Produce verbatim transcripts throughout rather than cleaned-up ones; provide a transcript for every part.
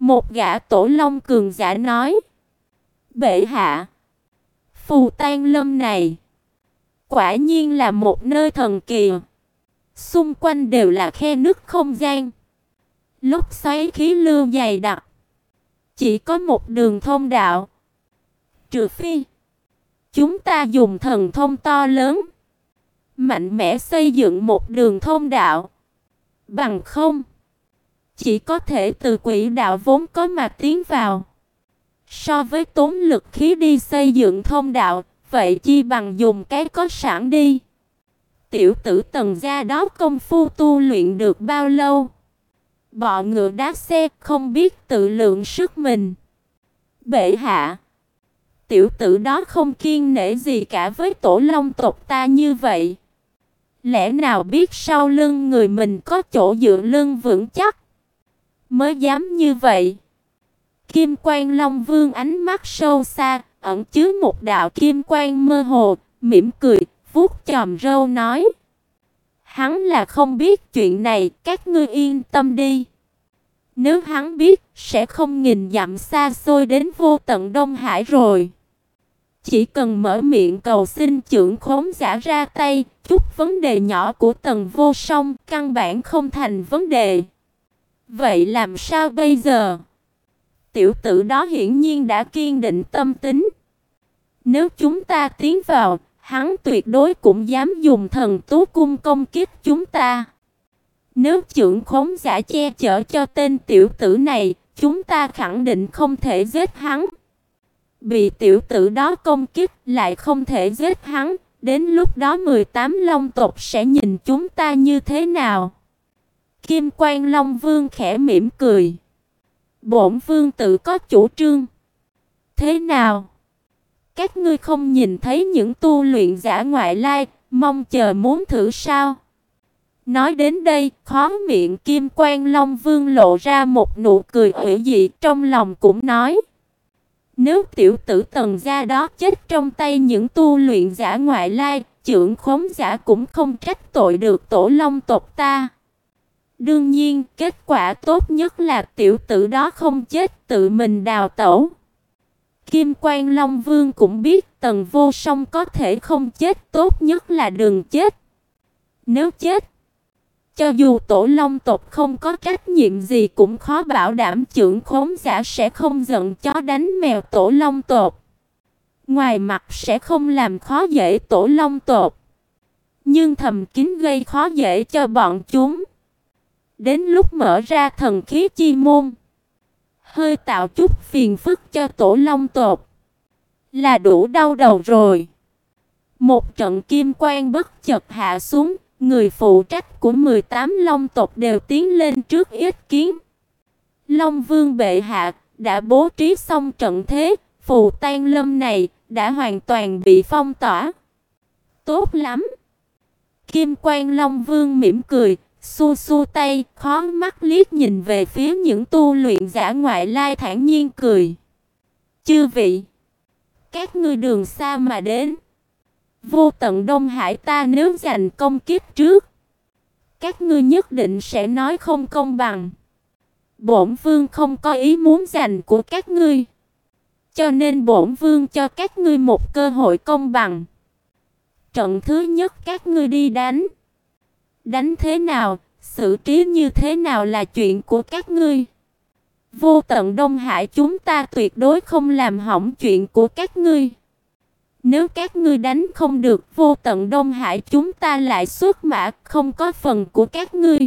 Một gã tổ long cường giả nói: Bệ hạ, Phù Tang Lâm này quả nhiên là một nơi thần kỳ. Xung quanh đều là khe nứt không gian, lốc xoáy khí lưu dày đặc, chỉ có một đường thông đạo. Trừ phi chúng ta dùng thần thông to lớn, mạnh mẽ xây dựng một đường thông đạo, bằng không chỉ có thể từ quỹ đạo vốn có mà tiến vào. So với tốn lực khí đi xây dựng thông đạo, vậy chi bằng dùng cái có sẵn đi. Tiểu tử Tần gia đó công phu tu luyện được bao lâu? Bọ ngựa đá xe, không biết tự lượng sức mình. Bệ hạ, tiểu tử đó không kiêng nể gì cả với tổ long tộc ta như vậy. Lẽ nào biết sau lưng người mình có chỗ dựa lưng vững chắc, mới dám như vậy? Kim Quan Long Vương ánh mắt sâu xa, ẩn chứa một đạo kim quang mơ hồ, mỉm cười, vuốt chòm râu nói: Hắn là không biết chuyện này, các ngươi yên tâm đi. Nếu hắn biết, sẽ không nghìn dặm xa xôi đến vô tận Đông Hải rồi. Chỉ cần mở miệng cầu xin trưởng khống giả ra tay, chút vấn đề nhỏ của Tần Vô Song căn bản không thành vấn đề. Vậy làm sao bây giờ? Tiểu tử đó hiển nhiên đã kiên định tâm tính. Nếu chúng ta tiến vào, hắn tuyệt đối cũng dám dùng thần tú cung công kích chúng ta. Nếu trưởng khống giả che chở cho tên tiểu tử này, chúng ta khẳng định không thể giết hắn. Bị tiểu tử đó công kích lại không thể giết hắn, đến lúc đó mười tám long tộc sẽ nhìn chúng ta như thế nào? Kim Quan Long Vương khẽ mỉm cười: Bổn vương tự có chủ trương. Thế nào? Các ngươi không nhìn thấy những tu luyện giả ngoại lai, mong chờ muốn thử sao? Nói đến đây, khóe miệng Kim Quan Long Vương lộ ra một nụ cười ủy dị, trong lòng cũng nói: Nếu tiểu tử Tần gia đó chết trong tay những tu luyện giả ngoại lai, trưởng khống giả cũng không trách tội được tổ long tộc ta. Đương nhiên, kết quả tốt nhất là tiểu tử đó không chết, tự mình đào tẩu. Kim Quan Long Vương cũng biết Tần Vô Song có thể không chết, tốt nhất là đừng chết. Nếu chết, cho dù tổ long tộc không có trách nhiệm gì cũng khó bảo đảm trưởng khống giả sẽ không giận chó đánh mèo tổ long tộc. Ngoài mặt sẽ không làm khó dễ tổ long tộc, nhưng thầm kín gây khó dễ cho bọn chúng. Đến lúc mở ra thần khí chi môn, hơi tạo chút phiền phức cho tổ long tộc, là đủ đau đầu rồi. Một trận kim quang bất chợt hạ xuống, người phụ trách của mười tám long tộc đều tiến lên trước yết kiến. Long Vương bệ hạ đã bố trí xong trận thế, Phù Tang Lâm này đã hoàn toàn bị phong tỏa. Tốt lắm. Kim Quan Long Vương mỉm cười, xua xua tay, khó mắt liếc nhìn về phía những tu luyện giả ngoại lai, thản nhiên cười: Chư vị, các ngươi đường xa mà đến, vô tận Đông Hải ta nếu giành công kiếp trước, các ngươi nhất định sẽ nói không công bằng. Bổn vương không có ý muốn giành của các ngươi, cho nên bổn vương cho các ngươi một cơ hội công bằng. Trận thứ nhất các ngươi đi đánh. Đánh thế nào, xử trí như thế nào là chuyện của các ngươi. Vô tận Đông Hải chúng ta tuyệt đối không làm hỏng chuyện của các ngươi. Nếu các ngươi đánh không được vô tận Đông Hải chúng ta lại xuất mã, không có phần của các ngươi.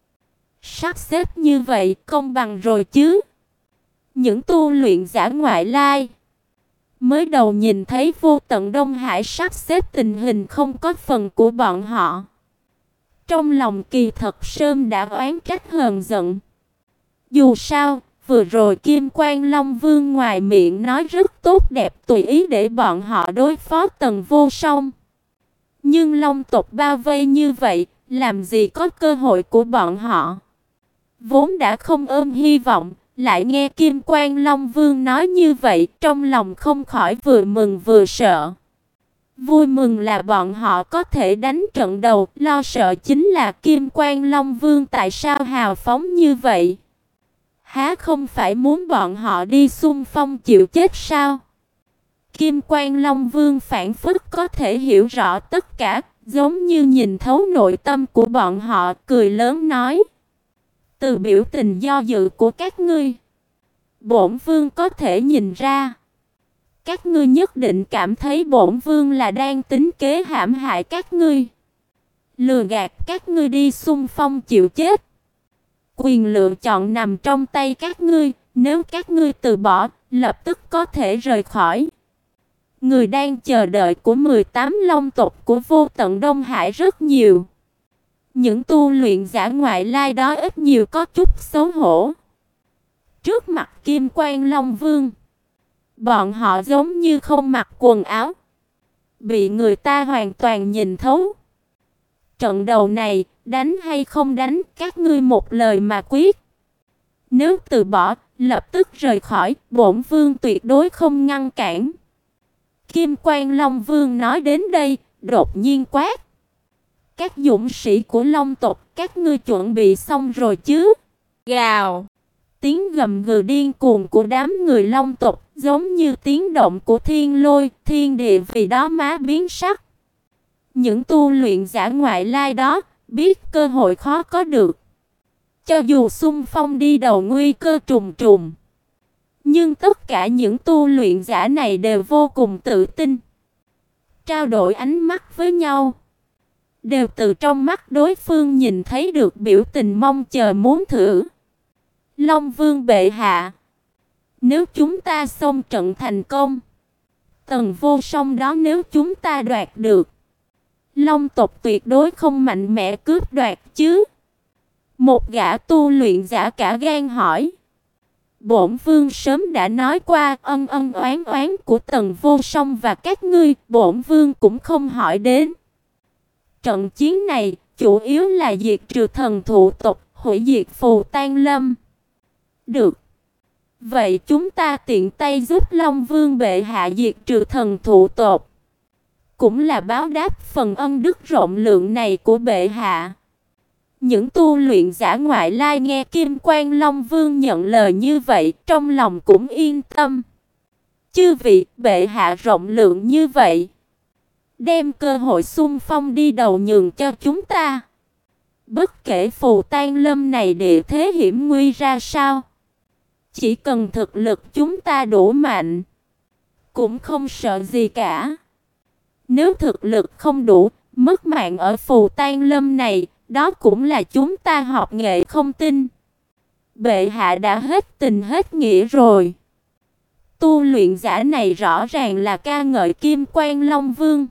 Sắp xếp như vậy công bằng rồi chứ? Những tu luyện giả ngoại lai mới đầu nhìn thấy vô tận Đông Hải sắp xếp tình hình không có phần của bọn họ, trong lòng kỳ thật sớm đã oán trách hờn giận. Dù sao, vừa rồi Kim Quan Long Vương ngoài miệng nói rất tốt đẹp, tùy ý để bọn họ đối phó Tần Vô Song. Nhưng Long tộc bao vây như vậy, làm gì có cơ hội của bọn họ. Vốn đã không ôm hy vọng, lại nghe Kim Quan Long Vương nói như vậy, trong lòng không khỏi vừa mừng vừa sợ. Vui mừng là bọn họ có thể đánh trận đầu, lo sợ chính là Kim Quan Long Vương tại sao hào phóng như vậy. Há không phải muốn bọn họ đi xung phong chịu chết sao? Kim Quan Long Vương phảng phất có thể hiểu rõ tất cả, giống như nhìn thấu nội tâm của bọn họ, cười lớn nói: từ biểu tình do dự của các ngươi, bổn vương có thể nhìn ra, các ngươi nhất định cảm thấy bổn vương là đang tính kế hãm hại các ngươi, lừa gạt các ngươi đi xung phong chịu chết. Quyền lựa chọn nằm trong tay các ngươi, nếu các ngươi từ bỏ, lập tức có thể rời khỏi. Người đang chờ đợi của mười tám long tộc của Vô Tận Đông Hải rất nhiều. Những tu luyện giả ngoại lai đó ít nhiều có chút xấu hổ. Trước mặt Kim Quan Long Vương, bọn họ giống như không mặc quần áo, bị người ta hoàn toàn nhìn thấu. Trận đầu này, đánh hay không đánh, các ngươi một lời mà quyết. Nếu từ bỏ, lập tức rời khỏi, bổn vương tuyệt đối không ngăn cản. Kim Quan Long Vương nói đến đây, đột nhiên quát: các dũng sĩ của Long tộc, các ngươi chuẩn bị xong rồi chứ? Gào! Tiếng gầm gừ điên cuồng của đám người Long tộc, giống như tiếng động của thiên lôi, thiên địa vì đó má biến sắc. Những tu luyện giả ngoại lai đó, biết cơ hội khó có được. Cho dù xung phong đi đầu nguy cơ trùng trùng, nhưng tất cả những tu luyện giả này đều vô cùng tự tin. Trao đổi ánh mắt với nhau, đều từ trong mắt đối phương nhìn thấy được biểu tình mong chờ muốn thử. Long Vương bệ hạ, nếu chúng ta xông trận thành công, Tần Vô Song đó nếu chúng ta đoạt được, Long tộc tuyệt đối không mạnh mẽ cướp đoạt chứ? Một gã tu luyện giả cả gan hỏi. Bổn vương sớm đã nói qua, ân ân oán oán của Tần Vô Song và các ngươi, bổn vương cũng không hỏi đến. Trận chiến này chủ yếu là diệt trừ thần thụ tộc, hủy diệt Phù Tang Lâm. Được. Vậy chúng ta tiện tay giúp Long Vương bệ hạ diệt trừ thần thụ tộc, cũng là báo đáp phần ân đức rộng lượng này của bệ hạ. Những tu luyện giả ngoại lai nghe Kim Quan Long Vương nhận lời như vậy, trong lòng cũng yên tâm. Chư vị, bệ hạ rộng lượng như vậy, đem cơ hội xung phong đi đầu nhường cho chúng ta. Bất kể Phù Tang Lâm này địa thế hiểm nguy ra sao, chỉ cần thực lực chúng ta đủ mạnh, cũng không sợ gì cả. Nếu thực lực không đủ, mất mạng ở Phù Tang Lâm này, đó cũng là chúng ta học nghệ không tin. Bệ hạ đã hết tình hết nghĩa rồi. Tu luyện giả này rõ ràng là ca ngợi Kim Quan Long Vương,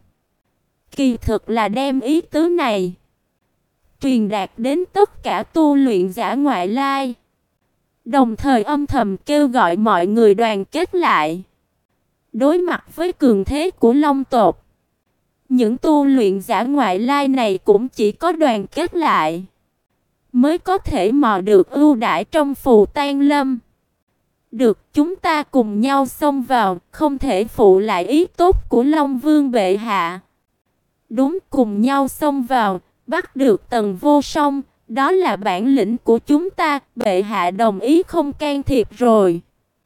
kỳ thực là đem ý tứ này truyền đạt đến tất cả tu luyện giả ngoại lai, đồng thời âm thầm kêu gọi mọi người đoàn kết lại. Đối mặt với cường thế của Long tộc, những tu luyện giả ngoại lai này cũng chỉ có đoàn kết lại, mới có thể mò được ưu đãi trong Phù Tang Lâm. Được, chúng ta cùng nhau xông vào, không thể phụ lại ý tốt của Long Vương bệ hạ. Đúng, cùng nhau xông vào, bắt được Tần Vô Song, đó là bản lĩnh của chúng ta, bệ hạ đồng ý không can thiệp rồi.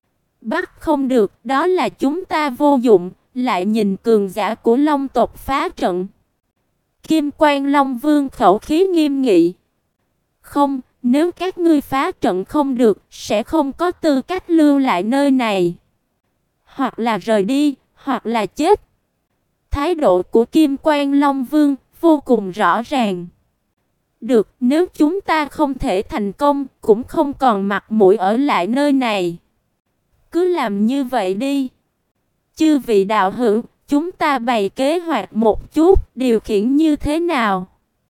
Bắt không được, đó là chúng ta vô dụng, lại nhìn cường giả của Long tộc phá trận. Kim Quan Long Vương khẩu khí nghiêm nghị. Không, nếu các ngươi phá trận không được, sẽ không có tư cách lưu lại nơi này. Hoặc là rời đi, hoặc là chết. Thái độ của Kim Quan Long Vương vô cùng rõ ràng. Được, nếu chúng ta không thể thành công, cũng không còn mặt mũi ở lại nơi này. Cứ làm như vậy đi. Chư vị đạo hữu, chúng ta bày kế hoạch một chút, điều khiển như thế nào?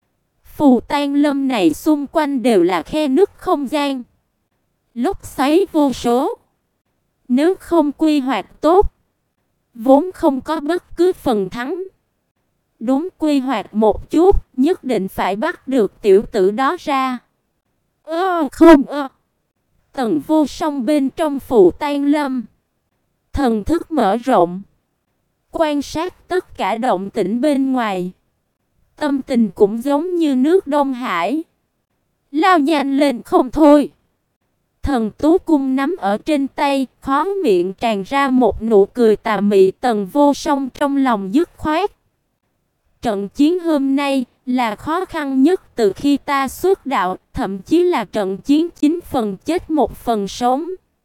Phù Tang Lâm này xung quanh đều là khe nứt không gian, lốc xoáy vô số. Nếu không quy hoạch tốt, vốn không có bất cứ phần thắng. Đúng, quy hoạch một chút, nhất định phải bắt được tiểu tử đó ra. Ơ không ơ. Tần Vô Song bên trong Phù Tang Lâm, thần thức mở rộng, quan sát tất cả động tĩnh bên ngoài. Tâm tình cũng giống như nước Đông Hải, lao nhanh lên không thôi. thần tú cung nắm ở trên tay, khóe miệng tràn ra một nụ cười tà mị. Tần Vô Song trong lòng dứt khoát. Trận chiến hôm nay là khó khăn nhất từ khi ta xuất đạo, thậm chí là trận chiến chín phần chết một phần sống.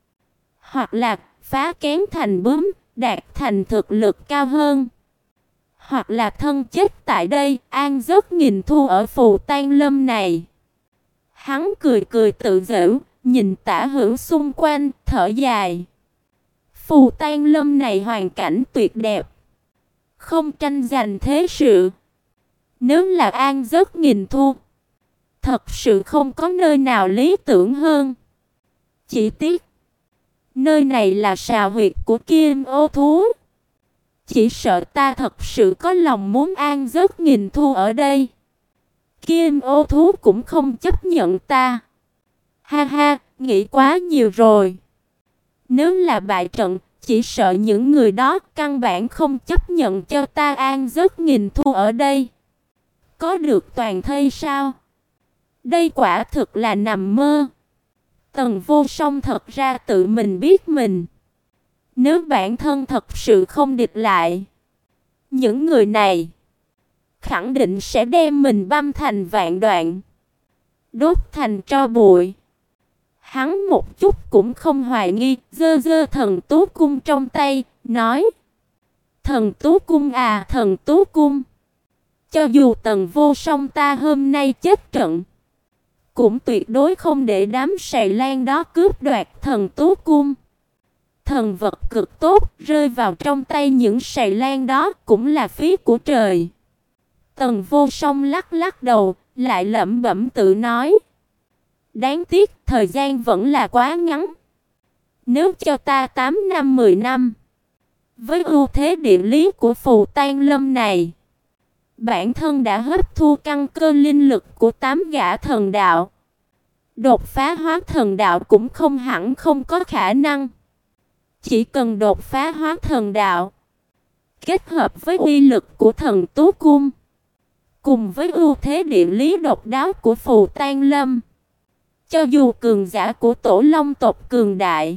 Hoặc là phá kén thành bướm, đạt thành thực lực cao hơn. Hoặc là thân chết tại đây, an giấc nghìn thu ở Phù Tang Lâm này. Hắn cười cười tự giễu, nhìn tả hữu xung quanh, thở dài. Phù Tang Lâm này hoàn cảnh tuyệt đẹp, không tranh giành thế sự. Nếu là an giấc nghìn thu, thật sự không có nơi nào lý tưởng hơn. Chỉ tiếc, nơi này là sào huyệt của Kim Ô thú. Chỉ sợ ta thật sự có lòng muốn an giấc nghìn thu ở đây, Kim Ô thú cũng không chấp nhận ta. Ha ha, nghĩ quá nhiều rồi. Nếu là bại trận, chỉ sợ những người đó căn bản không chấp nhận cho ta an giấc nghìn thu ở đây. Có được toàn thây sao? Đây quả thực là nằm mơ. Tần Vô Song thật ra tự mình biết mình. Nếu bản thân thật sự không địch lại, những người này khẳng định sẽ đem mình băm thành vạn đoạn, đốt thành tro bụi. Hắn một chút cũng không hoài nghi, giơ giơ thần tú cung trong tay, nói: Thần tú cung à, thần tú cung. Cho dù Tần Vô Song ta hôm nay chết trận, cũng tuyệt đối không để đám sài lan đó cướp đoạt thần tú cung. Thần vật cực tốt, rơi vào trong tay những sài lan đó cũng là phí của trời. Tần Vô Song lắc lắc đầu, lại lẩm bẩm tự nói: Đáng tiếc, thời gian vẫn là quá ngắn. Nếu cho ta tám năm mười năm, với ưu thế địa lý của Phù Tang Lâm này, bản thân đã hấp thu căn cơ linh lực của tám gã thần đạo. Đột phá hóa thần đạo cũng không hẳn không có khả năng. Chỉ cần đột phá hóa thần đạo, kết hợp với uy lực của thần tú cung, cùng với ưu thế địa lý độc đáo của Phù Tang Lâm, cho dù cường giả của Tổ Long tộc cường đại,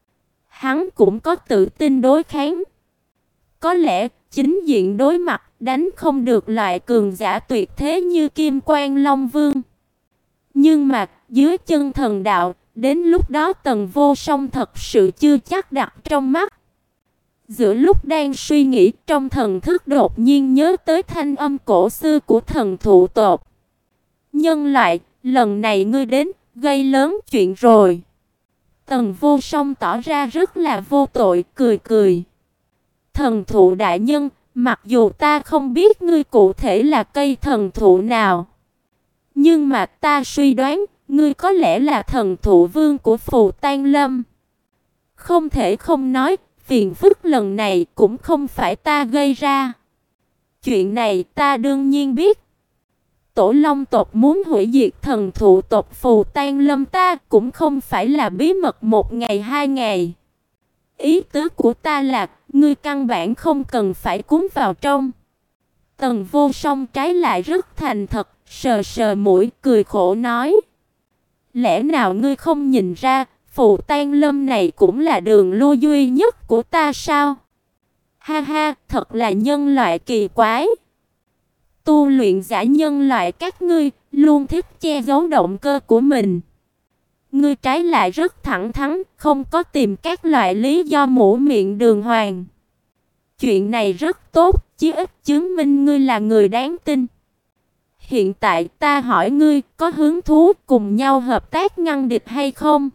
hắn cũng có tự tin đối kháng. Có lẽ chính diện đối mặt đánh không được loại cường giả tuyệt thế như Kim Quan Long Vương. Nhưng mà dưới chân thần đạo, đến lúc đó Tần Vô Song thật sự chưa chắc đặt trong mắt. Giữa lúc đang suy nghĩ, trong thần thức đột nhiên nhớ tới thanh âm cổ xưa của thần thụ tộc. Nhân loại, lần này ngươi đến, gây lớn chuyện rồi. Tần Vô Song tỏ ra rất là vô tội, cười cười. Thần thụ đại nhân, mặc dù ta không biết ngươi cụ thể là cây thần thụ nào, nhưng mà ta suy đoán, ngươi có lẽ là thần thụ vương của Phù Tang Lâm. Không thể không nói, phiền phức lần này cũng không phải ta gây ra. Chuyện này ta đương nhiên biết. Tổ Long tộc muốn hủy diệt thần thụ tộc Phù Tang Lâm ta cũng không phải là bí mật một ngày hai ngày. Ý tứ của ta là, ngươi căn bản không cần phải cuốn vào trong. Tần Vô Song trái lại rất thành thật, sờ sờ mũi, cười khổ nói: Lẽ nào ngươi không nhìn ra, Phù Tang Lâm này cũng là đường lui duy nhất của ta sao? Ha ha, thật là nhân loại kỳ quái. Tu luyện giả nhân loại các ngươi luôn thích che giấu động cơ của mình. Ngươi trái lại rất thẳng thắn, không có tìm các loại lý do mũ miệng đường hoàng. Chuyện này rất tốt, chí ít chứng minh ngươi là người đáng tin. Hiện tại ta hỏi ngươi, có hứng thú cùng nhau hợp tác ngăn địch hay không?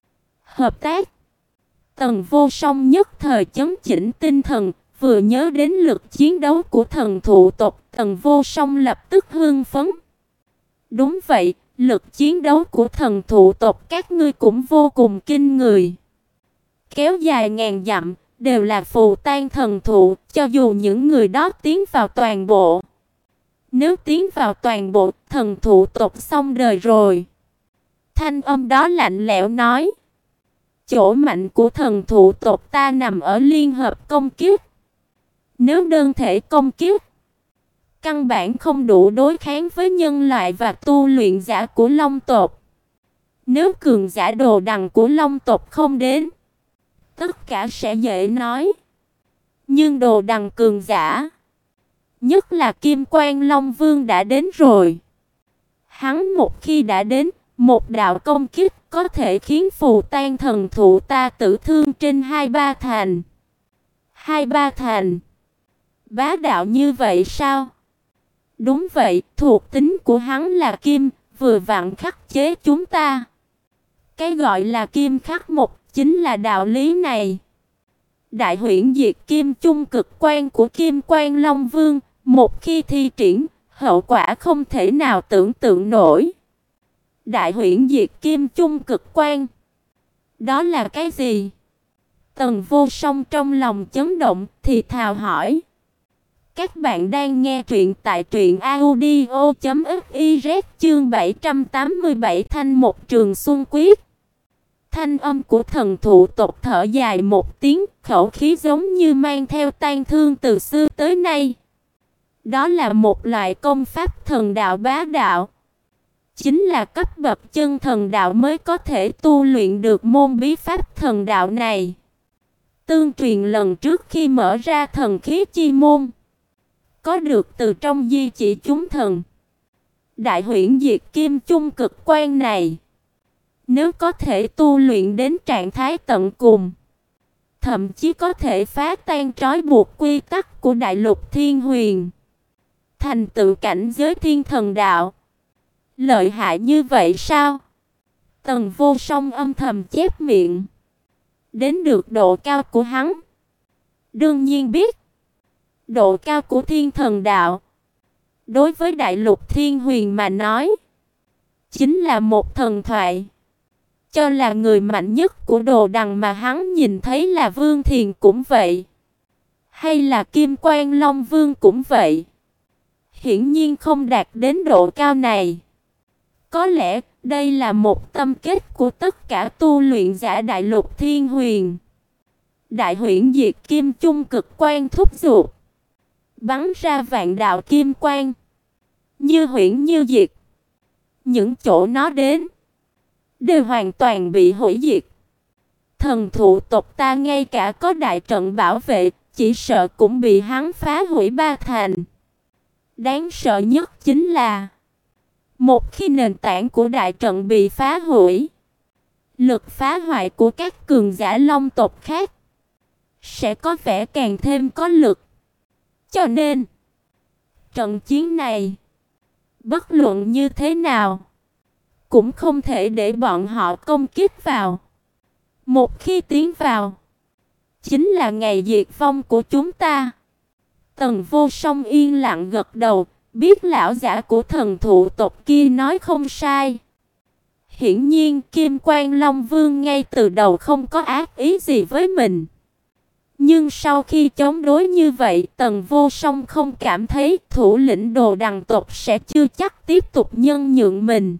Hợp tác? Tần Vô Song nhất thời chấn chỉnh tinh thần, vừa nhớ đến lực chiến đấu của thần thụ tộc, Tần Vô Song lập tức hưng phấn. Đúng vậy, lực chiến đấu của thần thụ tộc các ngươi cũng vô cùng kinh người. Kéo dài ngàn dặm, đều là phù tang thần thụ, cho dù những người đó tiến vào toàn bộ. Nếu tiến vào toàn bộ, thần thụ tộc xong đời rồi. Thanh âm đó lạnh lẽo nói: Chỗ mạnh của thần thụ tộc ta nằm ở liên hợp công kiếp. Nếu đơn thể công kiếp, căn bản không đủ đối kháng với nhân loại và tu luyện giả của Long tộc. Nếu cường giả đồ đằng của Long tộc không đến, tất cả sẽ dễ nói. Nhưng đồ đằng cường giả, nhất là Kim Quan Long Vương đã đến rồi. Hắn một khi đã đến, một đạo công kích có thể khiến phù tan thần thụ ta tử thương trên hai ba thành. Hai ba thành? Bá đạo như vậy sao? Đúng vậy, thuộc tính của hắn là kim, vừa vặn khắc chế chúng ta. Cái gọi là kim khắc một chính là đạo lý này. Đại huyễn diệt kim chung cực quan của Kim Quan Long Vương, một khi thi triển, hậu quả không thể nào tưởng tượng nổi. Đại huyễn diệt kim chung cực quan, đó là cái gì? Tần Vô Song trong lòng chấn động, thì thào hỏi. Các bạn đang nghe truyện tại truyện audio chấm fiz chương bảy trăm tám mươi bảy Thanh một trường xuân quyết. Thanh âm của thần thụ tộc thở dài một tiếng, khẩu khí giống như mang theo tang thương từ xưa tới nay. Đó là một loại công pháp thần đạo bá đạo. Chính là cấp bậc chân thần đạo mới có thể tu luyện được môn bí pháp thần đạo này. Tương truyền lần trước khi mở ra thần khí chi môn, có được từ trong di chỉ chúng thần. Đại huyễn diệt kim chung cực quan này, nếu có thể tu luyện đến trạng thái tận cùng, thậm chí có thể phá tan trói buộc quy tắc của đại lục thiên huyền, thành tựu cảnh giới thiên thần đạo. Lợi hại như vậy sao? Tần Vô Song âm thầm chép miệng. Đến được độ cao của hắn, đương nhiên biết. Độ cao của thiên thần đạo, đối với đại lục thiên huyền mà nói, chính là một thần thoại. Cho là người mạnh nhất của đồ đằng mà hắn nhìn thấy là Vương Thiền cũng vậy, hay là Kim Quan Long Vương cũng vậy, hiển nhiên không đạt đến độ cao này. Có lẽ đây là một tâm kết của tất cả tu luyện giả đại lục thiên huyền. Đại huyễn diệt kim chung cực quan thúc giục, bắn ra vạn đạo kim quang, như huyễn như diệt. Những chỗ nó đến đều hoàn toàn bị hủy diệt. Thần thụ tộc ta ngay cả có đại trận bảo vệ, chỉ sợ cũng bị hắn phá hủy ba thành. Đáng sợ nhất chính là, một khi nền tảng của đại trận bị phá hủy, lực phá hoại của các cường giả long tộc khác sẽ có vẻ càng thêm có lực. Cho nên, trận chiến này, bất luận như thế nào, cũng không thể để bọn họ công kích vào. Một khi tiến vào, chính là ngày diệt vong của chúng ta. Tần Vô Song yên lặng gật đầu, biết lão giả của thần thụ tộc kia nói không sai. Hiển nhiên Kim Quan Long Vương ngay từ đầu không có ác ý gì với mình. Nhưng sau khi chống đối như vậy, Tần Vô Song không cảm thấy thủ lĩnh đồ đằng tộc sẽ chưa chắc tiếp tục nhân nhượng mình.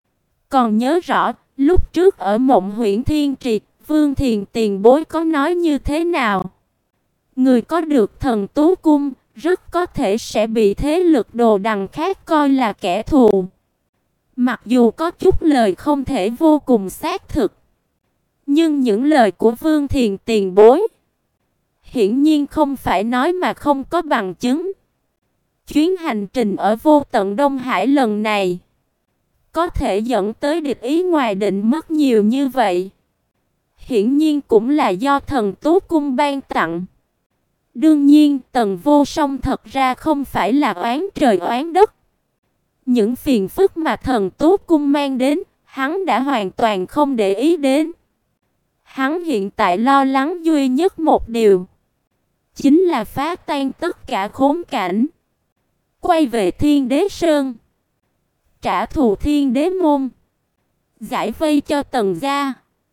Còn nhớ rõ, lúc trước ở Mộng Huyễn Thiên Trì, Vương Thiền tiền bối có nói như thế nào? Người có được thần tú cung, rất có thể sẽ bị thế lực đồ đằng khác coi là kẻ thù. Mặc dù có chút lời không thể vô cùng xác thực, nhưng những lời của Vương Thiền tiền bối hiển nhiên không phải nói mà không có bằng chứng. Chuyến hành trình ở vô tận Đông Hải lần này có thể dẫn tới địch ý ngoài định mất nhiều như vậy, hiển nhiên cũng là do thần tú cung ban tặng. Đương nhiên, Tần Vô Song thật ra không phải là oán trời oán đất. Những phiền phức mà thần tú cung mang đến, hắn đã hoàn toàn không để ý đến. Hắn hiện tại lo lắng duy nhất một điều, chính là phá tan tất cả khốn cảnh, quay về Thiên Đế Sơn, trả thù Thiên Đế môn, giải vây cho Tần gia.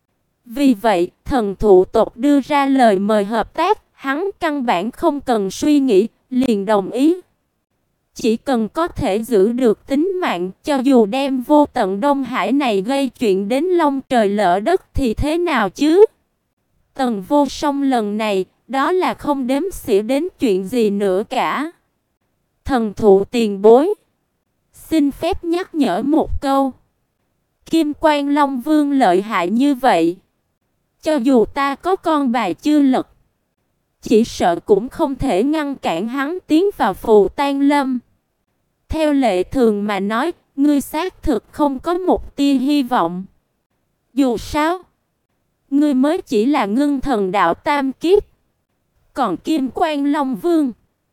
Vì vậy, thần thụ tộc đưa ra lời mời hợp tác, hắn căn bản không cần suy nghĩ, liền đồng ý. Chỉ cần có thể giữ được tính mạng, cho dù đem vô tận Đông Hải này gây chuyện đến long trời lỡ đất thì thế nào chứ? Tần Vô Song lần này, đó là không đếm xỉa đến chuyện gì nữa cả. Thần thụ tiền bối, xin phép nhắc nhở một câu. Kim Quan Long Vương lợi hại như vậy, cho dù ta có con bài chưa lật, chỉ sợ cũng không thể ngăn cản hắn tiến vào Phù Tang Lâm. Theo lệ thường mà nói, ngươi xác thực không có một tia hy vọng. Dù sao, ngươi mới chỉ là ngưng thần đạo tam kiếp, còn Kim Quan Long Vương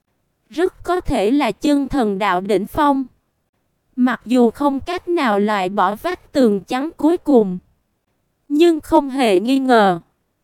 rất có thể là chân thần đạo đỉnh phong. Mặc dù không cách nào loại bỏ vách tường trắng cuối cùng, nhưng không hề nghi ngờ,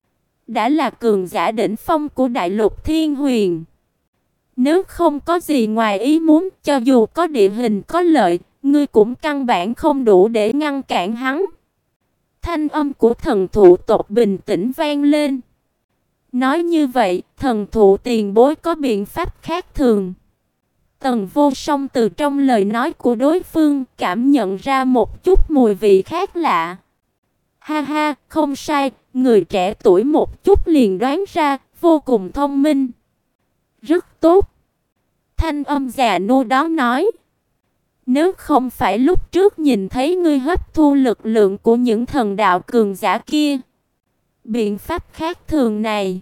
đã là cường giả đỉnh phong của đại lục Thiên Huyền. Nếu không có gì ngoài ý muốn, cho dù có địa hình có lợi, ngươi cũng căn bản không đủ để ngăn cản hắn. Thanh âm của thần thụ tộc bình tĩnh vang lên. Nói như vậy, thần thụ tiền bối có biện pháp khác thường. Tần Vô Song từ trong lời nói của đối phương cảm nhận ra một chút mùi vị khác lạ. Ha ha, không sai, người trẻ tuổi một chút liền đoán ra, vô cùng thông minh. Rất tốt. Thanh âm già nua đó nói. Nếu không phải lúc trước nhìn thấy ngươi hấp thu lực lượng của những thần đạo cường giả kia, biện pháp khác thường này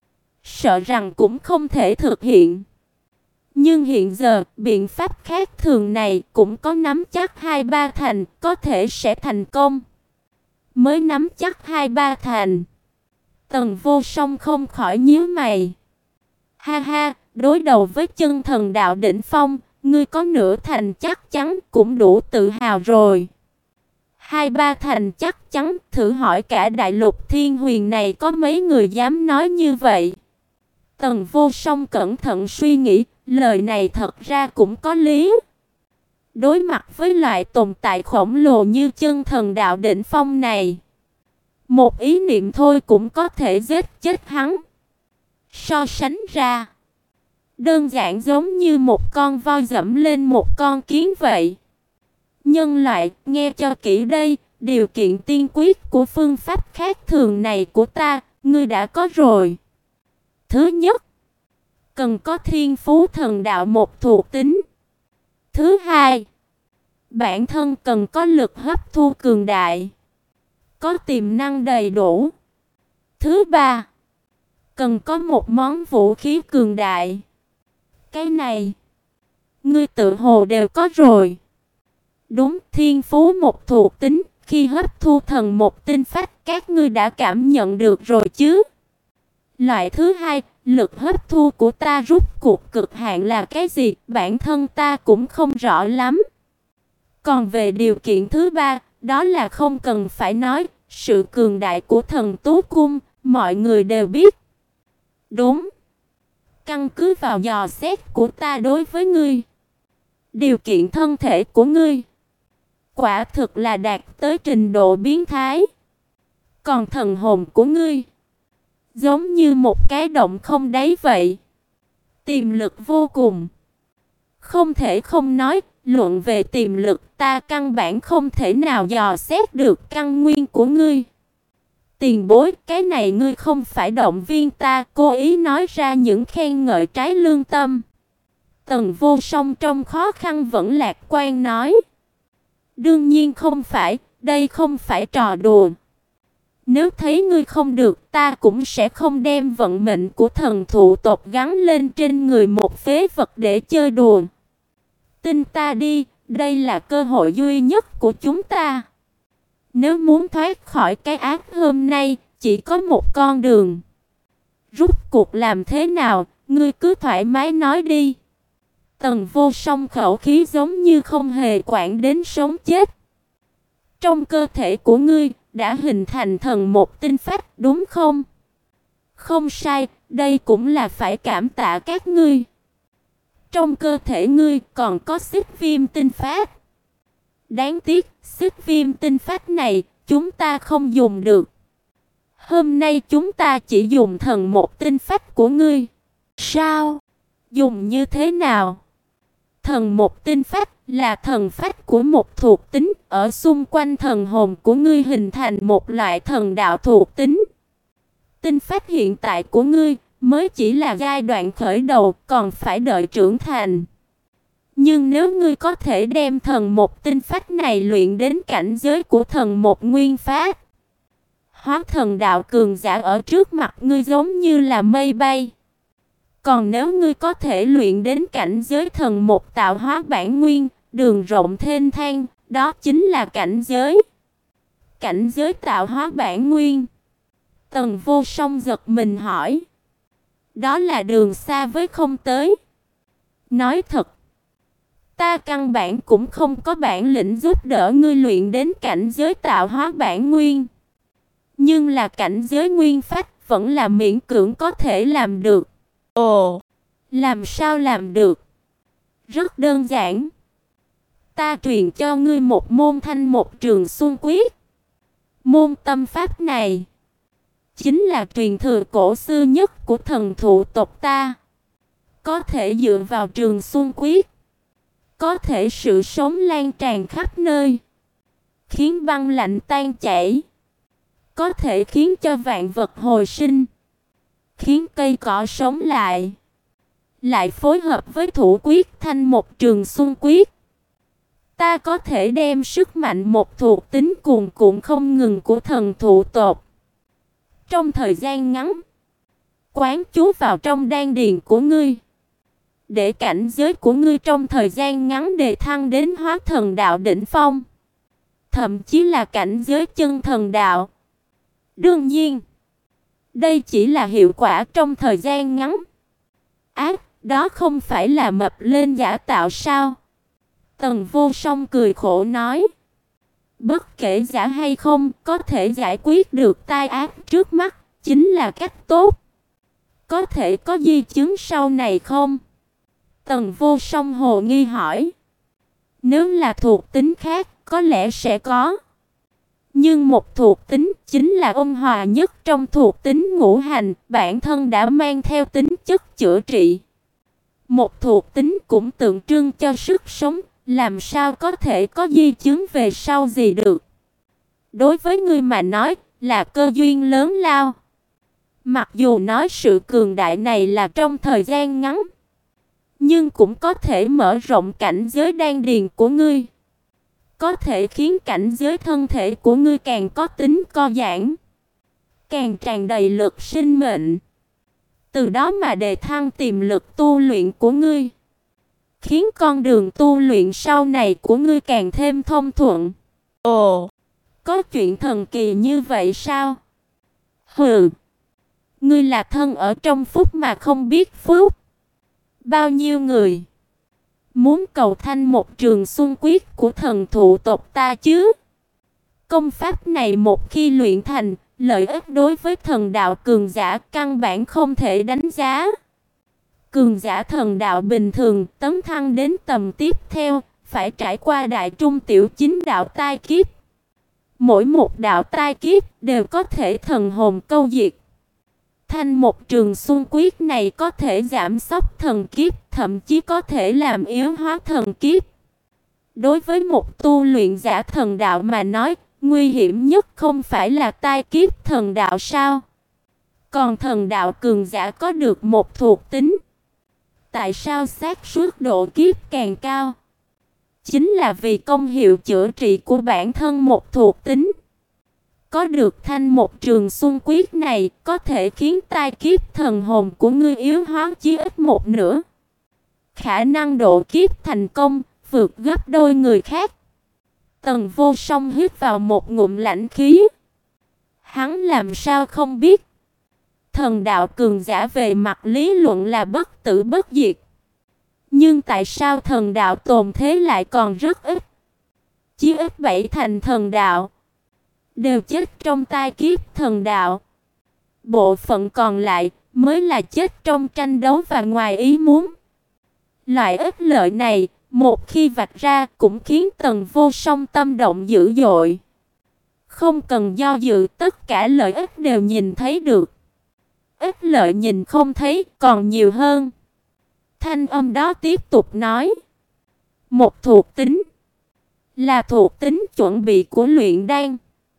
sợ rằng cũng không thể thực hiện. Nhưng hiện giờ, biện pháp khác thường này cũng có nắm chắc hai ba thành, có thể sẽ thành công. Mới nắm chắc hai ba thành. Tần Vô Song không khỏi nhíu mày. Ha ha, đối đầu với chân thần đạo đỉnh phong, ngươi có nửa thành chắc chắn cũng đủ tự hào rồi. Hai ba thành chắc chắn, thử hỏi cả đại lục Thiên Huyền này có mấy người dám nói như vậy? Tần Vô Song cẩn thận suy nghĩ, lời này thật ra cũng có lý. Đối mặt với loại tồn tại khổng lồ như chân thần đạo đỉnh phong này, một ý niệm thôi cũng có thể giết chết hắn. So sánh ra, đơn giản giống như một con voi dẫm lên một con kiến vậy. Nhân loại, nghe cho kỹ đây, điều kiện tiên quyết của phương pháp khác thường này của ta, ngươi đã có rồi. Thứ nhất, cần có thiên phú thần đạo một thuộc tính. Thứ hai, bản thân cần có lực hấp thu cường đại, có tiềm năng đầy đủ. Thứ ba, cần có một món vũ khí cường đại. Cái này, ngươi tự hồ đều có rồi. Đúng, thiên phú một thuộc tính, khi hấp thu thần một tinh phách các ngươi đã cảm nhận được rồi chứ. Loại thứ hai, lực hấp thu của ta rút cuộc cực hạn là cái gì, bản thân ta cũng không rõ lắm. Còn về điều kiện thứ ba, đó là không cần phải nói, sự cường đại của thần Tú Cung, mọi người đều biết. Đúng. Căn cứ vào dò xét của ta đối với ngươi, điều kiện thân thể của ngươi quả thực là đạt tới trình độ biến thái. Còn thần hồn của ngươi giống như một cái động không đáy vậy, tiềm lực vô cùng. Không thể không nói, luận về tiềm lực ta căn bản không thể nào dò xét được căn nguyên của ngươi. Tiền bối, cái này ngươi không phải động viên ta, cố ý nói ra những khen ngợi trái lương tâm. Tần Vô Song trong khó khăn vẫn lạc quan nói. Đương nhiên không phải, đây không phải trò đùa. Nếu thấy ngươi không được, ta cũng sẽ không đem vận mệnh của thần thụ tộc gắn lên trên người một phế vật để chơi đùa. Tin ta đi, đây là cơ hội duy nhất của chúng ta. Nếu muốn thoát khỏi cái ác hôm nay, chỉ có một con đường. Rút cuộc làm thế nào, ngươi cứ thoải mái nói đi. Tần Vô Song khẩu khí giống như không hề quản đến sống chết. Trong cơ thể của ngươi đã hình thành thần một tinh phách, đúng không? Không sai, đây cũng là phải cảm tạ các ngươi. Trong cơ thể ngươi còn có xích viêm tinh phách. Đáng tiếc, xích viêm tinh phách này chúng ta không dùng được. Hôm nay chúng ta chỉ dùng thần một tinh phách của ngươi. Sao? Dùng như thế nào? Thần một tinh phách là thần phách của một thuộc tính, ở xung quanh thần hồn của ngươi hình thành một loại thần đạo thuộc tính. Tinh phách hiện tại của ngươi mới chỉ là giai đoạn khởi đầu, còn phải đợi trưởng thành. Nhưng nếu ngươi có thể đem thần một tinh phách này luyện đến cảnh giới của thần một nguyên pháp, hóa thần đạo cường giả ở trước mặt ngươi giống như là mây bay. Còn nếu ngươi có thể luyện đến cảnh giới thần một tạo hóa bản nguyên, đường rộng thênh thang, đó chính là cảnh giới. Cảnh giới tạo hóa bản nguyên. Tần Vô Song giật mình hỏi. Đó là đường xa với không tới. Nói thật, ta căn bản cũng không có bản lĩnh giúp đỡ ngươi luyện đến cảnh giới tạo hóa bản nguyên. Nhưng là cảnh giới nguyên phách vẫn là miễn cưỡng có thể làm được. Ồ, làm sao làm được? Rất đơn giản. Ta truyền cho ngươi một môn Thanh Một Trường Xuân Quyết. Môn tâm pháp này chính là truyền thừa cổ xưa nhất của thần thụ tộc ta. Có thể dựa vào Trường Xuân Quyết, có thể sự sống lan tràn khắp nơi, khiến băng lạnh tan chảy, có thể khiến cho vạn vật hồi sinh, khiến cây cỏ sống lại. Lại phối hợp với thủ quyết Thanh Một Trường Xuân Quyết, ta có thể đem sức mạnh một thuộc tính cuồn cuộn không ngừng của thần thụ tộc trong thời gian ngắn quán chú vào trong đan điền của ngươi, để cảnh giới của ngươi trong thời gian ngắn đề thăng đến hóa thần đạo đỉnh phong, thậm chí là cảnh giới chân thần đạo. Đương nhiên, đây chỉ là hiệu quả trong thời gian ngắn. Ác, đó không phải là mập lên giả tạo sao? Tần Vô Song cười khổ nói. Bất kể giả hay không, có thể giải quyết được tai ác trước mắt, chính là cách tốt. Có thể có di chứng sau này không? Tần Vô Song hồ nghi hỏi. Nếu là thuộc tính khác, có lẽ sẽ có. Nhưng một thuộc tính chính là ôn hòa nhất trong thuộc tính ngũ hành, bản thân đã mang theo tính chất chữa trị. Một thuộc tính cũng tượng trưng cho sức sống, làm sao có thể có di chứng về sau gì được. Đối với ngươi mà nói, là cơ duyên lớn lao. Mặc dù nói sự cường đại này là trong thời gian ngắn, nhưng cũng có thể mở rộng cảnh giới đan điền của ngươi, có thể khiến cảnh giới thân thể của ngươi càng có tính co giãn, càng tràn đầy lực sinh mệnh. Từ đó mà đề thăng tiềm lực tu luyện của ngươi, khiến con đường tu luyện sau này của ngươi càng thêm thông thuận. Ồ, có chuyện thần kỳ như vậy sao? Hừ, ngươi là thân ở trong phúc mà không biết phúc. Bao nhiêu người muốn cầu Thanh Một Trường Xuân Quyết của thần thụ tộc ta chứ? Công pháp này một khi luyện thành, lợi ích đối với thần đạo cường giả căn bản không thể đánh giá. Cường giả thần đạo bình thường tấn thăng đến tầm tiếp theo, phải trải qua đại trung tiểu chính đạo tai kiếp. Mỗi một đạo tai kiếp đều có thể thần hồn câu diệt. Thanh Một Trường Xuân Quyết này có thể giảm sốc thần kiếp, thậm chí có thể làm yếu hóa thần kiếp. Đối với một tu luyện giả thần đạo mà nói, nguy hiểm nhất không phải là tai kiếp thần đạo sao? Còn thần đạo cường giả có được một thuộc tính. Tại sao xác suất độ kiếp càng cao? Chính là vì công hiệu chữa trị của bản thân một thuộc tính. Có được Thanh Một Trường Xuân Quyết này, có thể khiến tai kiếp thần hồn của ngươi yếu hóa chí ít một nửa. Khả năng độ kiếp thành công vượt gấp đôi người khác. Tần Vô Song hít vào một ngụm lãnh khí. Hắn làm sao không biết? Thần đạo cường giả về mặt lý luận là bất tử bất diệt. Nhưng tại sao thần đạo tồn thế lại còn rất ít? Chí ít bảy thành thần đạo đều chết trong tai kiếp thần đạo. Bộ phận còn lại mới là chết trong tranh đấu và ngoài ý muốn. Loại ích lợi này, một khi vạch ra cũng khiến Tần Vô Song tâm động dữ dội. Không cần do dự, tất cả lợi ích đều nhìn thấy được. Ích lợi nhìn không thấy còn nhiều hơn. Thanh âm đó tiếp tục nói. Một thuộc tính là thuộc tính chuẩn bị của luyện đan.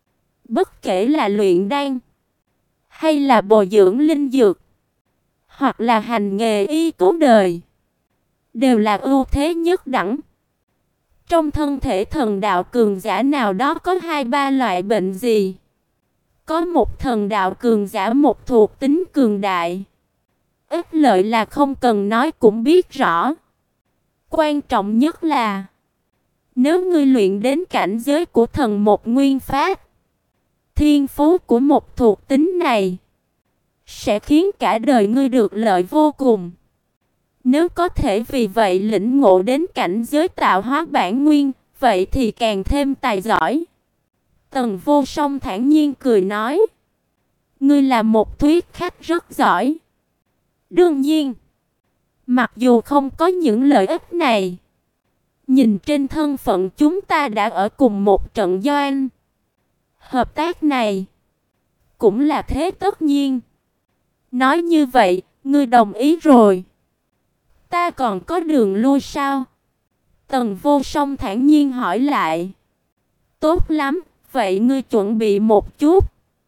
Bất kể là luyện đan, hay là bồi dưỡng linh dược, hoặc là hành nghề y cứu đời, đều là ưu thế nhất đẳng. Trong thân thể thần đạo cường giả nào đó có hai ba loại bệnh gì? Có một thần đạo cường giả một thuộc tính cường đại. Ích lợi là không cần nói cũng biết rõ. Quan trọng nhất là nếu ngươi luyện đến cảnh giới của thần một nguyên pháp, thiên phú của một thuộc tính này sẽ khiến cả đời ngươi được lợi vô cùng. Nếu có thể vì vậy lĩnh ngộ đến cảnh giới tạo hóa bản nguyên, vậy thì càng thêm tài giỏi. Tần Vô Song thản nhiên cười nói, ngươi là một thuyết khách rất giỏi. Đương nhiên, mặc dù không có những lợi ích này, nhìn trên thân phận chúng ta đã ở cùng một trận doanh, hợp tác này cũng là thế tất nhiên. Nói như vậy, ngươi đồng ý rồi. Ta còn có đường lui sao? Tần Vô Song thản nhiên hỏi lại. Tốt lắm, vậy ngươi chuẩn bị một chút.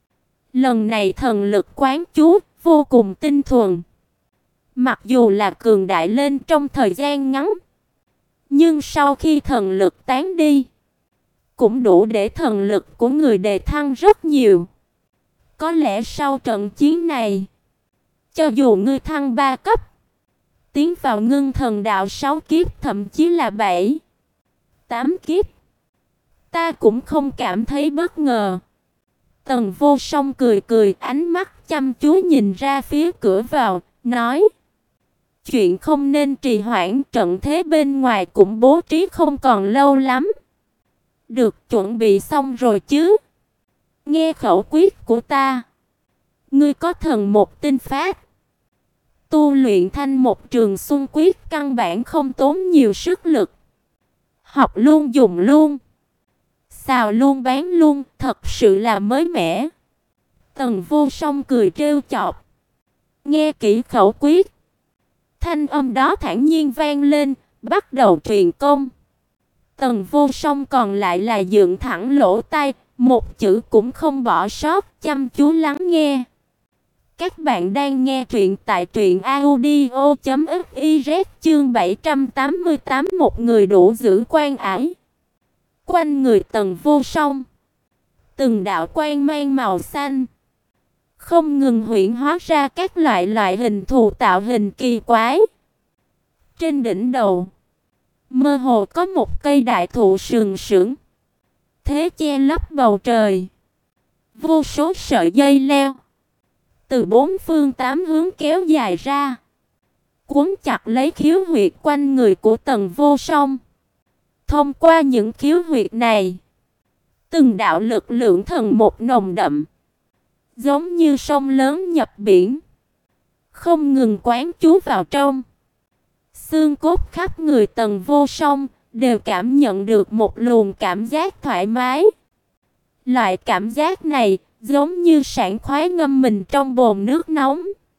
Lần này thần lực quán chú vô cùng tinh thuần. Mặc dù là cường đại lên trong thời gian ngắn, nhưng sau khi thần lực tán đi, cũng đủ để thần lực của người đề thăng rất nhiều. Có lẽ sau trận chiến này, cho dù ngươi thăng ba cấp, tiến vào ngưng thần đạo sáu kiếp, thậm chí là bảy, tám kiếp, ta cũng không cảm thấy bất ngờ. Tần Vô Song cười cười, ánh mắt chăm chú nhìn ra phía cửa vào, nói: chuyện không nên trì hoãn, trận thế bên ngoài cũng bố trí không còn lâu lắm. Được, chuẩn bị xong rồi chứ? Nghe khẩu quyết của ta. Ngươi có thần một tinh pháp. Tu luyện thanh một trường xuân quyết căn bản không tốn nhiều sức lực. Học luôn dùng luôn. Xào luôn bán luôn, thật sự là mới mẻ. Tần Vô Song cười trêu chọc. Nghe kỹ khẩu quyết. Thanh âm đó thản nhiên vang lên, bắt đầu truyền công. Tần Vô Song còn lại là dựng thẳng lỗ tai, một chữ cũng không bỏ sót, chăm chú lắng nghe. Các bạn đang nghe truyện tại truyện audio chấm fiz chương bảy trăm tám mươi tám, một người đủ giữ quan ải. Quanh người Tần Vô Song, từng đạo quang mang màu xanh không ngừng huyễn hóa ra các loại loại hình thù tạo hình kỳ quái. Trên đỉnh đầu, mơ hồ có một cây đại thụ sừng sững, thế che lấp bầu trời. Vô số sợi dây leo từ bốn phương tám hướng kéo dài ra, quấn chặt lấy khiếu huyệt quanh người của Tần Vô Song. Thông qua những khiếu huyệt này, từng đạo lực lượng thần một nồng đậm, giống như sông lớn nhập biển, không ngừng quán trú vào trong. Xương cốt khắp người Tần Vô Song đều cảm nhận được một luồng cảm giác thoải mái. Loại cảm giác này giống như sảng khoái ngâm mình trong bồn nước nóng.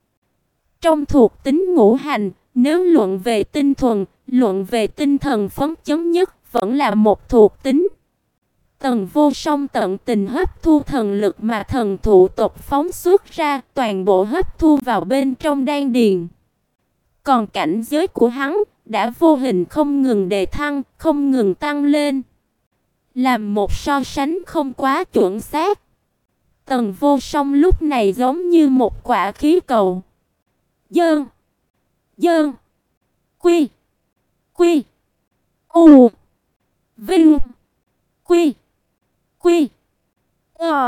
Trong thuộc tính ngũ hành, nếu luận về tinh thuần, luận về tinh thần phấn chấn nhất, vẫn là một thuộc tính. Tần Vô Song tận tình hấp thu thần lực mà thần thụ tộc phóng xuất ra, toàn bộ hấp thu vào bên trong đan điền. Còn cảnh giới của hắn đã vô hình không ngừng đề thăng, không ngừng tăng lên. Làm một so sánh không quá chuẩn xác. Tần Vô Song lúc này giống như một quả khí cầu. Dơn, dơn, quy, quy, u, vinh, quy, quy, ờ,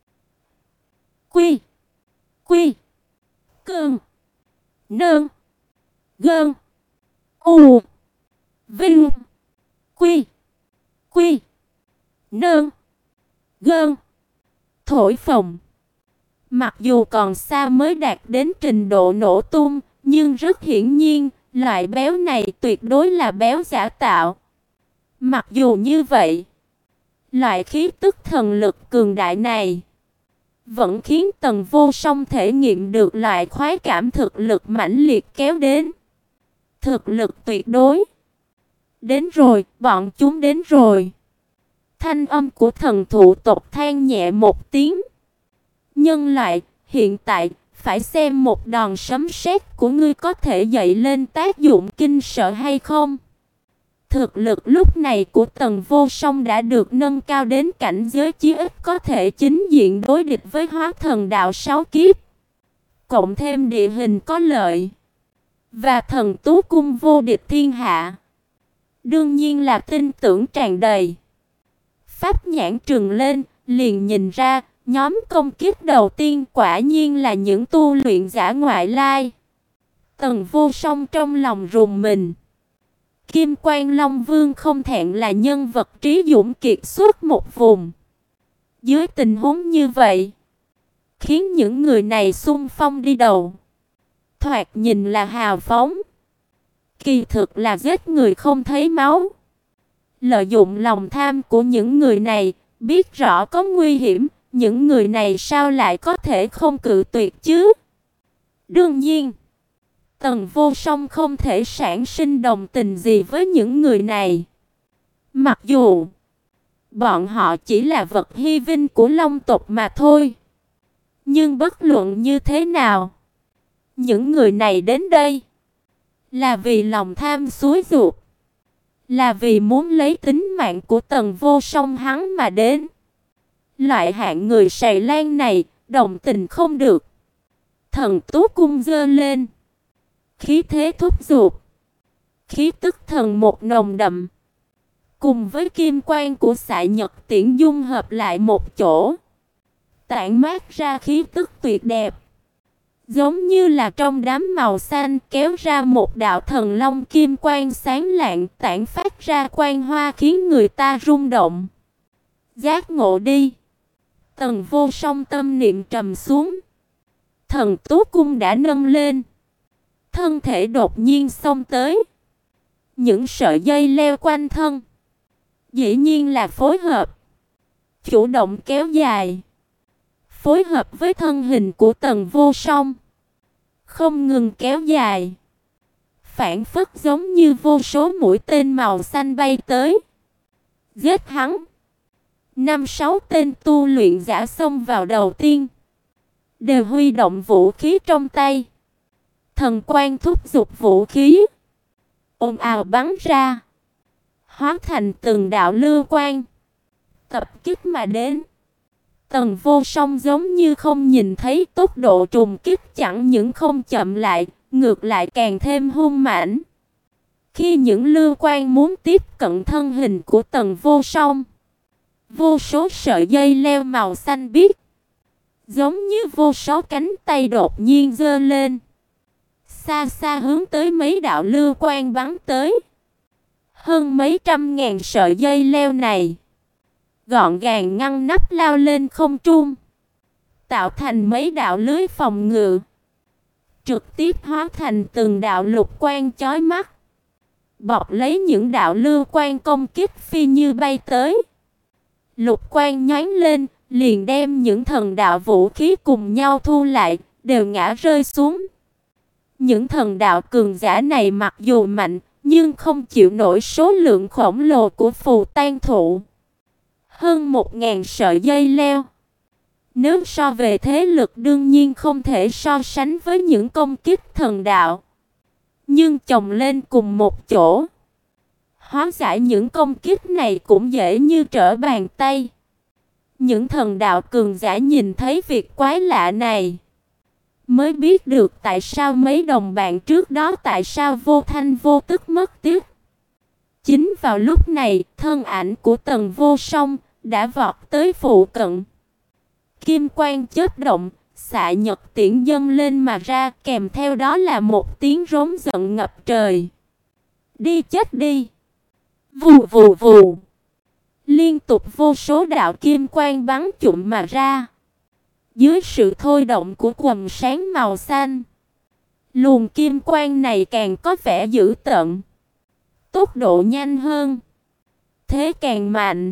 quy, quy, cơn, nơn, gơn, u, vinh, quy, quy, nơn, gơn, thổi phồng. Mặc dù còn xa mới đạt đến trình độ nổ tung, nhưng rất hiển nhiên, loại béo này tuyệt đối là béo giả tạo. Mặc dù như vậy, loại khí tức thần lực cường đại này vẫn khiến Tần Vô Song thể nghiệm được loại khoái cảm thực lực mãnh liệt kéo đến. Thực lực tuyệt đối. Đến rồi, bọn chúng đến rồi. Thanh âm của thần thụ tộc than nhẹ một tiếng. Nhân loại, hiện tại phải xem một đòn sấm sét của ngươi có thể dậy lên tác dụng kinh sợ hay không. Thực lực lúc này của Tần Vô Song đã được nâng cao đến cảnh giới chí ít có thể chính diện đối địch với Hóa Thần đạo sáu kiếp. Cộng thêm địa hình có lợi và thần tú cung vô địch thiên hạ, đương nhiên là tin tưởng tràn đầy. Pháp nhãn trừng lên, liền nhìn ra, nhóm công kích đầu tiên quả nhiên là những tu luyện giả ngoại lai. Tần Vô Song trong lòng rùng mình. Kim Quan Long Vương không thẹn là nhân vật trí dũng kiệt xuất một vùng. Dưới tình huống như vậy, khiến những người này xung phong đi đầu, thoạt nhìn là hào phóng, kỳ thực là giết người không thấy máu. Lợi dụng lòng tham của những người này, biết rõ có nguy hiểm, những người này sao lại có thể không cự tuyệt chứ? Đương nhiên, Tần Vô Song không thể sản sinh đồng tình gì với những người này. Mặc dù bọn họ chỉ là vật hy vinh của Long tộc mà thôi. Nhưng bất luận như thế nào, những người này đến đây là vì lòng tham xúi giục, là vì muốn lấy tính mạng của Tần Vô Song hắn mà đến. Loại hạng người sày lan này, đồng tình không được. Thần tú cung giơ lên, khí thế thúc giục, khí tức thần một nồng đậm, cùng với kim quang của Xạ Nhật Tiễn dung hợp lại một chỗ, tản mát ra khí tức tuyệt đẹp. Giống như là trong đám màu xanh kéo ra một đạo thần long kim quang sáng lạng, tản phát ra quang hoa khiến người ta rung động. Giác ngộ đi. Tần Vô Song tâm niệm trầm xuống. Thần tú cung đã nâng lên. Thân thể đột nhiên xông tới. Những sợi dây leo quanh thân, dĩ nhiên là phối hợp, chủ động kéo dài, phối hợp với thân hình của Tần Vô Song, không ngừng kéo dài, phảng phất giống như vô số mũi tên màu xanh bay tới, giết hắn. Năm sáu tên tu luyện giả xông vào đầu tiên, đều huy động vũ khí trong tay, thần quang thúc giục vũ khí, ồn ào bắn ra, hóa thành từng đạo lưu quang, tập kích mà đến. Tần Vô Song giống như không nhìn thấy tốc độ trùng kích chẳng những không chậm lại, ngược lại càng thêm hung mãnh. Khi những lưu quang muốn tiếp cận thân hình của Tần Vô Song, vô số sợi dây leo màu xanh biếc, giống như vô số cánh tay đột nhiên giơ lên, xa xa hướng tới mấy đạo lưu quang bắn tới. Hơn mấy trăm ngàn sợi dây leo này gọn gàng ngăn nắp lao lên không trung, tạo thành mấy đạo lưới phòng ngự, trực tiếp hóa thành từng đạo lục quang chói mắt, bọc lấy những đạo lưu quang công kích phi như bay tới. Lục quang nhoáng lên, liền đem những thần đạo vũ khí cùng nhau thu lại, đều ngã rơi xuống. Những thần đạo cường giả này mặc dù mạnh, nhưng không chịu nổi số lượng khổng lồ của phù tang thụ. Hơn một ngàn sợi dây leo. Nếu so về thế lực đương nhiên không thể so sánh với những công kích thần đạo. Nhưng chồng lên cùng một chỗ, hóa giải những công kích này cũng dễ như trở bàn tay. Những thần đạo cường giả nhìn thấy việc quái lạ này, mới biết được tại sao mấy đồng bạn trước đó tại sao vô thanh vô tức mất tiếc. Chính vào lúc này, thân ảnh của Tần Vô Song đã vọt tới phụ cận. Kim quang chớp động, Xạ Nhật Tiễn dâng lên mà ra, kèm theo đó là một tiếng rống giận ngập trời. Đi chết đi! Vù vù vù! Liên tục vô số đạo kim quang bắn trụm mà ra. Dưới sự thôi động của quầng sáng màu xanh, luồng kim quang này càng có vẻ dữ tợn, tốc độ nhanh hơn, thế càng mạnh,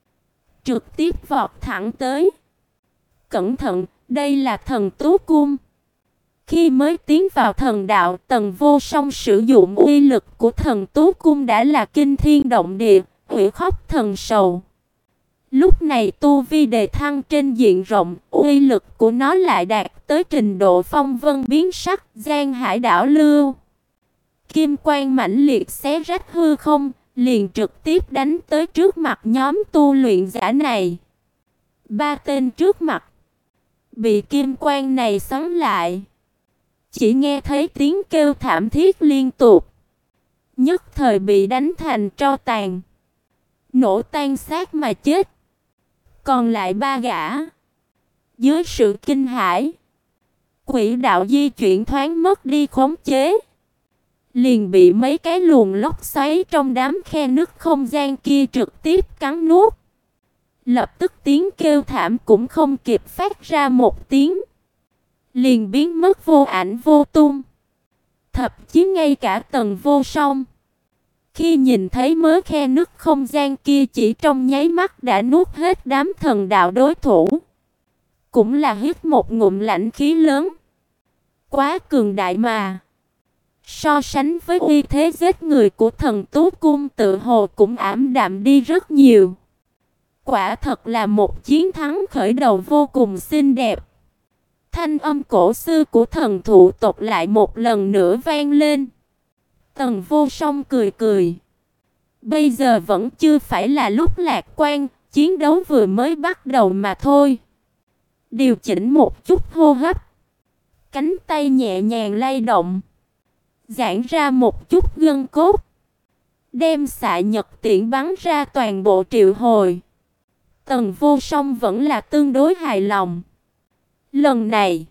trực tiếp vọt thẳng tới. Cẩn thận, đây là thần tú cung. Khi mới tiến vào thần đạo, Tần Vô Song sử dụng uy lực của thần tú cung đã là kinh thiên động địa, hủy khóc thần sầu. Lúc này tu vi đề thăng trên diện rộng, uy lực của nó lại đạt tới trình độ phong vân biến sắc, giang hải đảo lưu. Kim quang mãnh liệt xé rách hư không, liền trực tiếp đánh tới trước mặt nhóm tu luyện giả này. Ba tên trước mặt bị kim quang này xoắn lại, chỉ nghe thấy tiếng kêu thảm thiết liên tục, nhất thời bị đánh thành tro tàn, nổ tan xác mà chết. Còn lại ba gã, dưới sự kinh hãi, quỹ đạo di chuyển thoáng mất đi khống chế, liền bị mấy cái luồng lốc xoáy trong đám khe nứt không gian kia trực tiếp cắn nuốt. Lập tức tiếng kêu thảm cũng không kịp phát ra một tiếng, liền biến mất vô ảnh vô tung. Thậm chí ngay cả Tần Vô Song, khi nhìn thấy mớ khe nứt không gian kia chỉ trong nháy mắt đã nuốt hết đám thần đạo đối thủ, cũng là hít một ngụm lãnh khí lớn. Quá cường đại mà. So sánh với uy thế giết người của Thần Tú Cung, tự hồ cũng ảm đạm đi rất nhiều. Quả thật là một chiến thắng khởi đầu vô cùng xinh đẹp. Thanh âm cổ xưa của thần thụ tộc lại một lần nữa vang lên. Tần Vô Song cười cười. Bây giờ vẫn chưa phải là lúc lạc quan, chiến đấu vừa mới bắt đầu mà thôi. Điều chỉnh một chút hô hấp, cánh tay nhẹ nhàng lay động, giãn ra một chút gân cốt, đem xạ nhật tiễn bắn ra toàn bộ triệu hồi. Tần Vô Song vẫn là tương đối hài lòng. Lần này,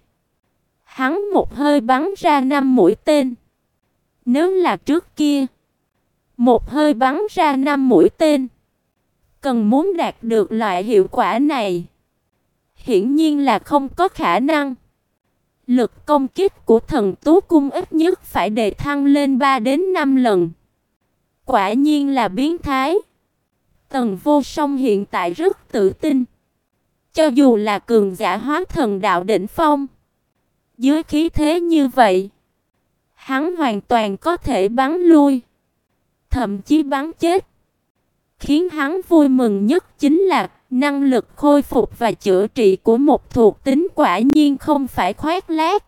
hắn một hơi bắn ra năm mũi tên. Nếu là trước kia, một hơi bắn ra năm mũi tên, cần muốn đạt được loại hiệu quả này, hiển nhiên là không có khả năng. Lực công kích của Thần Tú Cung ít nhất phải đề thăng lên ba đến năm lần. Quả nhiên là biến thái. Tần Vô Song hiện tại rất tự tin. Cho dù là cường giả hóa thần đạo đỉnh phong, dưới khí thế như vậy, hắn hoàn toàn có thể bắn lui, thậm chí bắn chết. Khiến hắn vui mừng nhất chính là năng lực khôi phục và chữa trị của một thuộc tính quả nhiên không phải khoác lác.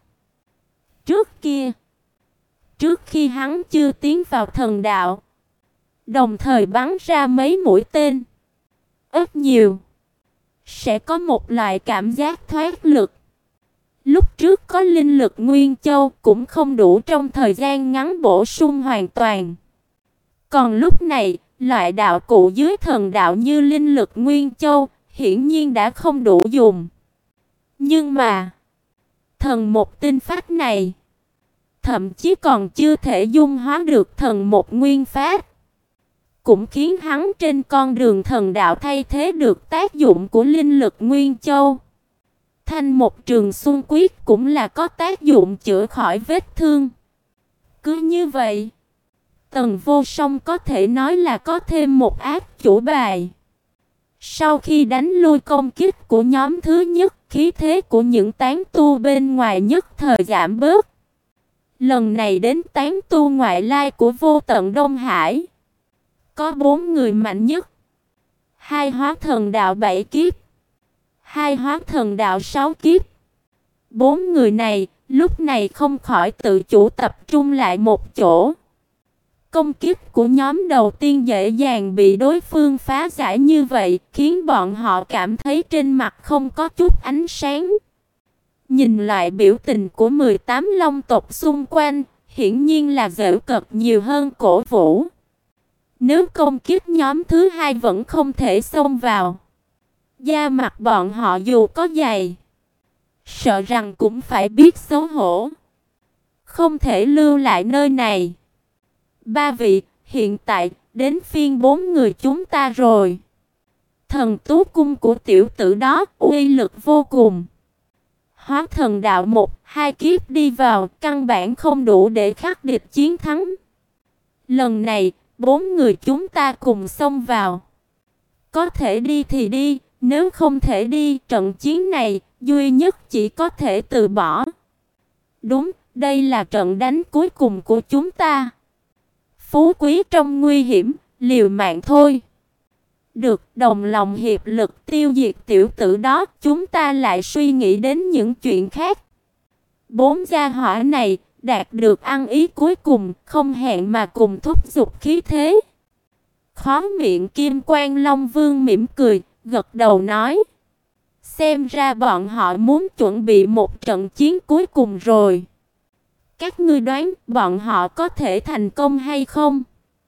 Trước kia, trước khi hắn chưa tiến vào thần đạo, đồng thời bắn ra mấy mũi tên, ít nhiều sẽ có một loại cảm giác thoát lực. Lúc trước có linh lực Nguyên Châu cũng không đủ trong thời gian ngắn bổ sung hoàn toàn. Còn lúc này, loại đạo cụ dưới thần đạo như linh lực Nguyên Châu hiển nhiên đã không đủ dùng. Nhưng mà, thần một tinh pháp này thậm chí còn chưa thể dung hóa được thần một nguyên pháp, cũng khiến hắn trên con đường thần đạo thay thế được tác dụng của linh lực Nguyên Châu. Thanh một trường xuân quyết cũng là có tác dụng chữa khỏi vết thương. Cứ như vậy, Tần Vô Song có thể nói là có thêm một ác chủ bài. Sau khi đánh lui công kích của nhóm thứ nhất, khí thế của những tán tu bên ngoài nhất thời giảm bớt. Lần này đến tán tu ngoại lai của Vô Tận Đông Hải, có bốn người mạnh nhất. Hai hóa thần đạo bảy kiếp, hai hóa thần đạo sáu kiếp. Bốn người này lúc này không khỏi tự chủ tập trung lại một chỗ. Công kích của nhóm đầu tiên dễ dàng bị đối phương phá giải như vậy, khiến bọn họ cảm thấy trên mặt không có chút ánh sáng. Nhìn loại biểu tình của mười tám long tộc xung quanh, hiển nhiên là giễu cợt nhiều hơn cổ vũ. Nếu công kích nhóm thứ hai vẫn không thể xông vào, da mặt bọn họ dù có dày, sợ rằng cũng phải biết xấu hổ, không thể lưu lại nơi này. Ba vị, hiện tại đến phiên bốn người chúng ta rồi. Thần Tú Cung của tiểu tử đó uy lực vô cùng. Hóa thần đạo một, hai kiếp đi vào, căn bản không đủ để khắc địch chiến thắng. Lần này, bốn người chúng ta cùng xông vào. Có thể đi thì đi, nếu không thể đi, trận chiến này duy nhất chỉ có thể từ bỏ. Đúng, đây là trận đánh cuối cùng của chúng ta. Phú quý trong nguy hiểm, liều mạng thôi. được, đồng lòng hiệp lực tiêu diệt tiểu tử đó, chúng ta lại suy nghĩ đến những chuyện khác. Bốn gia hỏa này đạt được ăn ý cuối cùng, không hẹn mà cùng thúc giục khí thế. Khóe miệng Kim Quan Long Vương mỉm cười, gật đầu nói: xem ra bọn họ muốn chuẩn bị một trận chiến cuối cùng rồi. Các ngươi đoán bọn họ có thể thành công hay không?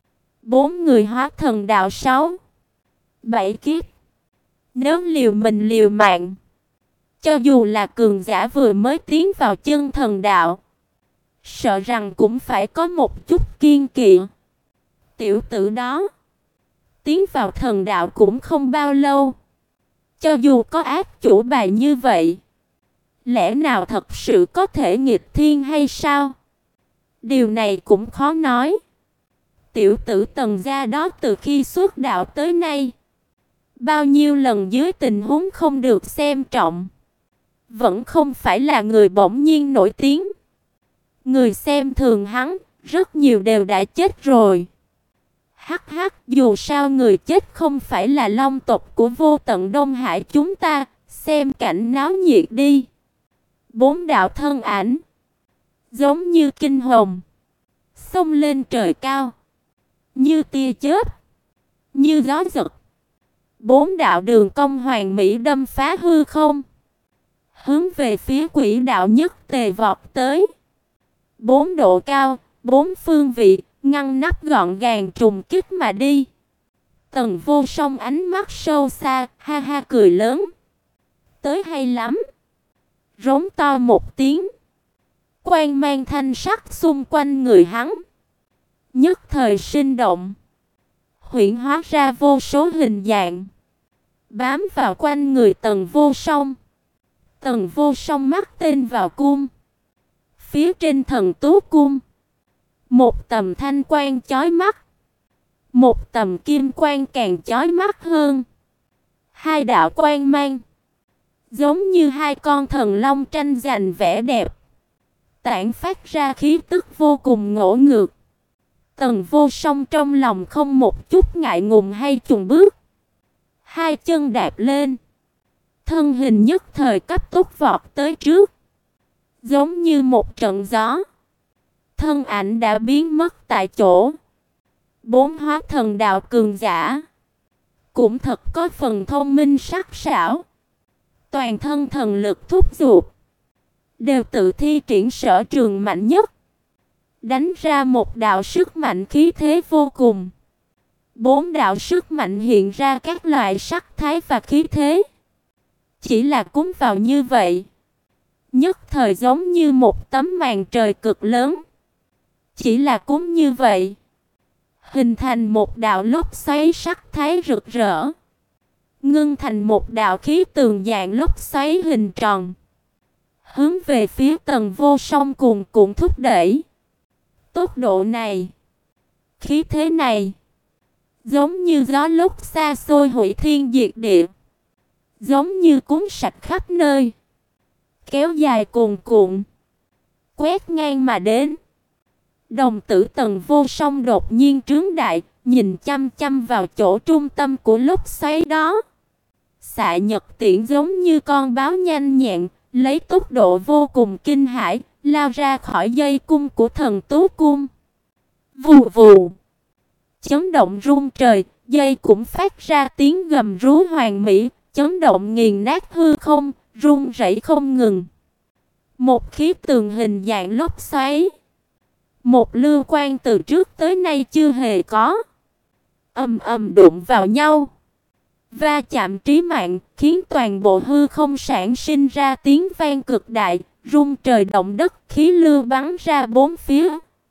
Bốn người hóa thần đạo sáu, bảy kiếp. Nếu liều mình liều mạng, cho dù là cường giả vừa mới tiến vào chân thần đạo, sợ rằng cũng phải có một chút kiên kỵ. Tiểu tử đó tiến vào thần đạo cũng không bao lâu. Cho dù có ác chủ bài như vậy, lẽ nào thật sự có thể nghịch thiên hay sao? Điều này cũng khó nói. Tiểu tử Tần gia đó từ khi xuất đạo tới nay, bao nhiêu lần dưới tình huống không được xem trọng, vẫn không phải là người bỗng nhiên nổi tiếng. Người xem thường hắn, rất nhiều đều đã chết rồi. Hắc hắc, dù sao người chết không phải là long tộc của vô tận Đông Hải chúng ta, xem cảnh náo nhiệt đi. Bốn đạo thân ảnh giống như kinh hồng xông lên trời cao, như tia chớp, như gió giật. Bốn đạo đường cong hoàn mỹ đâm phá hư không, hướng về phía quỹ đạo nhất tề vọt tới. Bốn độ cao, bốn phương vị, ngăn nắp gọn gàng trùng kích mà đi. Tần Vô Song ánh mắt sâu xa, ha ha cười lớn. Tới hay lắm. Rống to một tiếng, quang mang thanh sắc xung quanh người hắn nhất thời sinh động, huyễn hóa ra vô số hình dạng, bám vào quanh người Tần Vô Song. Tần Vô Song mắt tên vào cung. Phía trên thần tú cung, một tầm thanh quang chói mắt, một tầm kim quang càng chói mắt hơn. Hai đạo quang mang giống như hai con thần long tranh giành vẻ đẹp, tản phát ra khí tức vô cùng ngỗ ngược. Tần Vô Song trong lòng không một chút ngại ngùng hay chùn bước, hai chân đạp lên, thân hình nhất thời cấp tốc vọt tới trước, giống như một trận gió. Thân ảnh đã biến mất tại chỗ. Bốn hóa thần đạo cường giả cũng thật có phần thông minh sắc sảo, toàn thân thần lực thúc giục, đều tự thi triển sở trường mạnh nhất, đánh ra một đạo sức mạnh khí thế vô cùng. Bốn đạo sức mạnh hiện ra các loại sắc thái và khí thế. Chỉ là cúng vào như vậy, nhất thời giống như một tấm màn trời cực lớn. Chỉ là cúng như vậy, hình thành một đạo lốc xoáy sắc thái rực rỡ, ngưng thành một đạo khí tường dạng lốc xoáy hình tròn, hướng về phía Tần Vô Song cuồn cuộn thúc đẩy. Tốc độ này, khí thế này, giống như gió lốc xa xôi hủy thiên diệt địa, giống như cuốn sạch khắp nơi, kéo dài cuồn cuộn, quét ngang mà đến. Đồng tử Tần Vô Song đột nhiên trướng đại, nhìn chăm chăm vào chỗ trung tâm của lốc xoáy đó. Xạ Nhật Tiễn giống như con báo nhanh nhẹn, lấy tốc độ vô cùng kinh hãi, lao ra khỏi dây cung của thần tú cung. Vù vù, chấn động rung trời, dây cũng phát ra tiếng gầm rú hoàn mỹ, chấn động nghiền nát hư không, rung rẩy không ngừng. Một khí tường hình dạng lốc xoáy, một lưu quang từ trước tới nay chưa hề có, ầm ầm đụng vào nhau, va chạm trí mạng, khiến toàn bộ hư không sản sinh ra tiếng vang cực đại, rung trời động đất, khí lưu bắn ra bốn phía.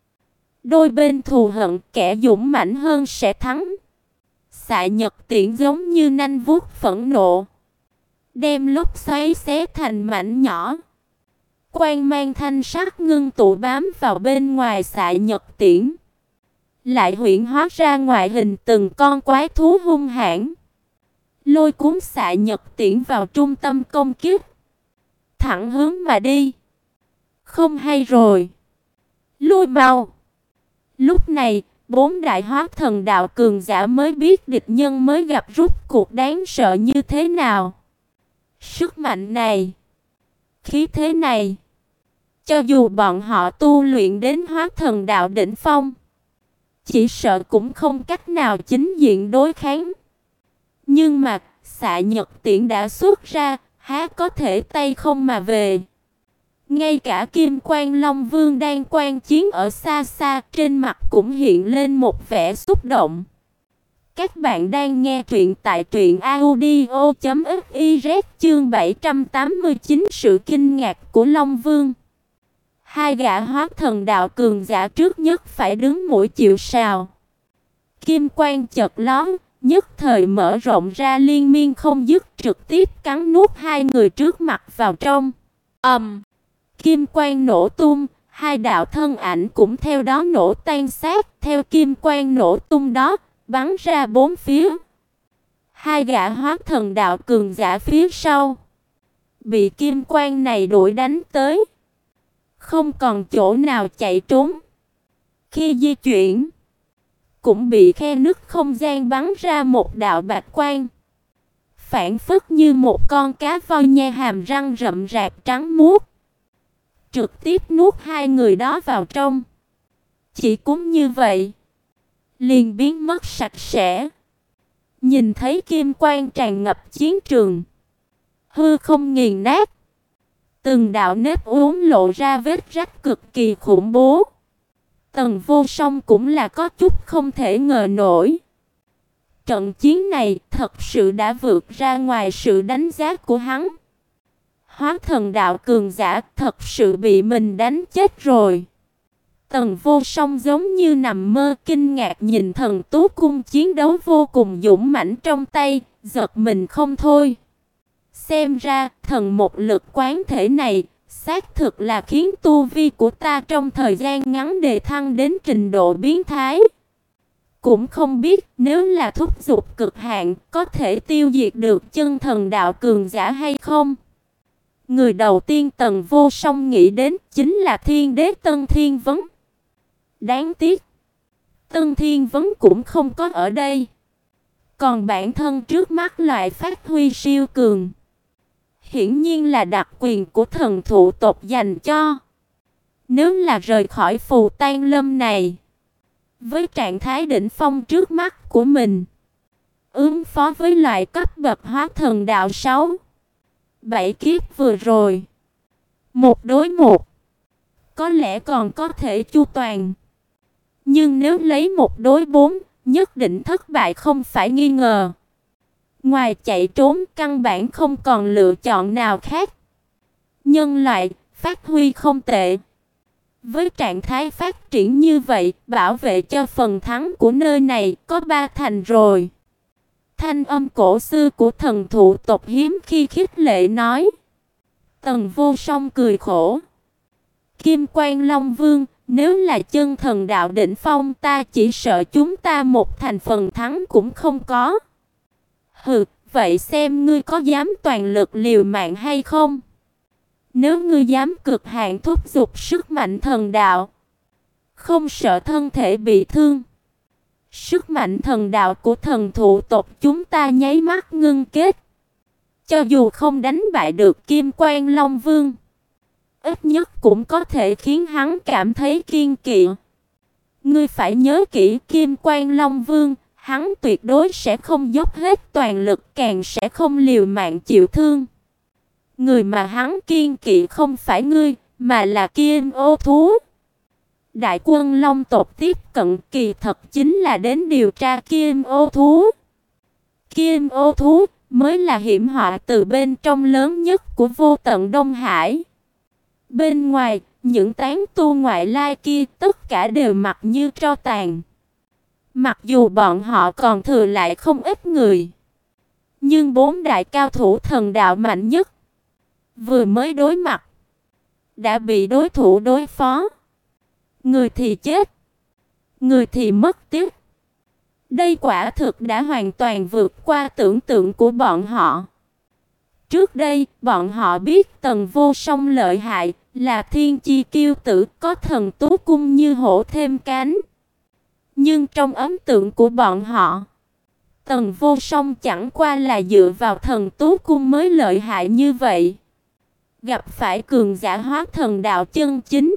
Đôi bên thù hận, kẻ dũng mãnh hơn sẽ thắng. Xạ Nhật Tiễn giống như nanh vuốt phẫn nộ, đem lốc xoáy xé thành mảnh nhỏ. Quang mang thanh sắc ngưng tụ bám vào bên ngoài Xạ Nhật Tiễn, lại huyễn hóa ra ngoại hình từng con quái thú hung hãn, lôi cuốn Xạ Nhật Tiễn vào trung tâm công kích, thẳng hướng mà đi. Không hay rồi, lui mau. Lúc này, bốn đại hóa thần đạo cường giả mới biết địch nhân mới gặp rút cuộc đáng sợ như thế nào. Sức mạnh này, khí thế này, cho dù bọn họ tu luyện đến hóa thần đạo đỉnh phong, chỉ sợ cũng không cách nào chính diện đối kháng. Nhưng mà Xạ Nhật Tiễn đã xuất ra, há có thể tay không mà về. Ngay cả Kim Quang Long Vương đang quan chiến ở xa xa, trên mặt cũng hiện lên một vẻ xúc động. Các bạn đang nghe truyện tại truyện audio chấm fiz chương bảy trăm tám mươi chín sự kinh ngạc của Long Vương. Hai gã hóa thần đạo cường giả trước nhất phải đứng mũi chịu sào. Kim quang chợt lóe, nhất thời mở rộng ra liên miên không dứt, trực tiếp cắn nuốt hai người trước mặt vào trong. Ầm! Um, kim quang nổ tung, hai đạo thân ảnh cũng theo đó nổ tan xác, theo kim quang nổ tung đó, bắn ra bốn phía. Hai gã hóa thần đạo cường giả phía sau bị kim quang này đuổi đánh tới, không còn chỗ nào chạy trốn. Khi di chuyển, cũng bị khe nứt không gian bắn ra một đạo bạch quang, phảng phất như một con cá voi nhe hàm răng rậm rạp trắng muốt, trực tiếp nuốt hai người đó vào trong. Chỉ cũng như vậy, liền biến mất sạch sẽ. Nhìn thấy kim quang tràn ngập chiến trường, hư không nghiền nát, từng đạo nếp uốn lộ ra vết rách cực kỳ khủng bố. Tần Vô Song cũng là có chút không thể ngờ nổi. Trận chiến này thật sự đã vượt ra ngoài sự đánh giá của hắn. Hóa thần đạo cường giả thật sự bị mình đánh chết rồi. Tần Vô Song giống như nằm mơ, kinh ngạc nhìn thần tú cung chiến đấu vô cùng dũng mãnh trong tay, giật mình không thôi. Xem ra thần một lực quán thể này xác thực là khiến tu vi của ta trong thời gian ngắn đề thăng đến trình độ biến thái. Cũng không biết nếu là thúc giục cực hạn có thể tiêu diệt được chân thần đạo cường giả hay không. Người đầu tiên Tần Vô Song nghĩ đến chính là Thiên Đế Tân Thiên Vấn. Đáng tiếc, Tân Thiên Vấn cũng không có ở đây. Còn bản thân trước mắt lại phát huy siêu cường. Hiển nhiên là đặc quyền của thần thụ tộc dành cho. Nếu là rời khỏi phù tan lâm này, với trạng thái đỉnh phong trước mắt của mình, ứng phó với loại cấp bậc hóa thần đạo sáu, bảy kiếp vừa rồi, một đối một, có lẽ còn có thể chu toàn. Nhưng nếu lấy một đối bốn, nhất định thất bại không phải nghi ngờ. Ngoài chạy trốn, căn bản không còn lựa chọn nào khác. Nhân loại, phát huy không tệ. Với trạng thái phát triển như vậy, bảo vệ cho phần thắng của nơi này có ba thành rồi. Thanh âm cổ xưa của thần thụ tộc hiếm khi khích lệ nói. Tần Vô Song cười khổ. Kim Quang Long Vương, nếu là chân thần đạo đỉnh phong, ta chỉ sợ chúng ta một thành phần thắng cũng không có. Hừ, vậy xem ngươi có dám toàn lực liều mạng hay không? Nếu ngươi dám cực hạn thúc giục sức mạnh thần đạo, không sợ thân thể bị thương, sức mạnh thần đạo của thần thụ tộc chúng ta nháy mắt ngưng kết. Cho dù không đánh bại được Kim Quang Long Vương, ít nhất cũng có thể khiến hắn cảm thấy kiên kỵ. Ngươi phải nhớ kỹ, Kim Quang Long Vương, hắn tuyệt đối sẽ không dốc hết toàn lực, càng sẽ không liều mạng chịu thương. Người mà hắn kiên kỵ không phải ngươi, mà là Kim Ô Thú. Đại quân Long tộc tiếp cận kỳ thật chính là đến điều tra Kim Ô Thú. Kim Ô Thú mới là hiểm họa từ bên trong lớn nhất của vô tận Đông Hải. Bên ngoài, những tán tu ngoại lai kia tất cả đều mặc như tro tàn. Mặc dù bọn họ còn thừa lại không ít người, nhưng bốn đại cao thủ thần đạo mạnh nhất vừa mới đối mặt đã bị đối thủ đối phó. Người thì chết, người thì mất tiếc. Đây quả thực đã hoàn toàn vượt qua tưởng tượng của bọn họ. Trước đây, bọn họ biết Tần Vô Song lợi hại, là thiên chi kiêu tử, có thần tú cung như hổ thêm cánh. Nhưng trong ấn tượng của bọn họ, Tần Vô Song chẳng qua là dựa vào thần tú cung mới lợi hại như vậy. Gặp phải cường giả hóa thần đạo chân chính,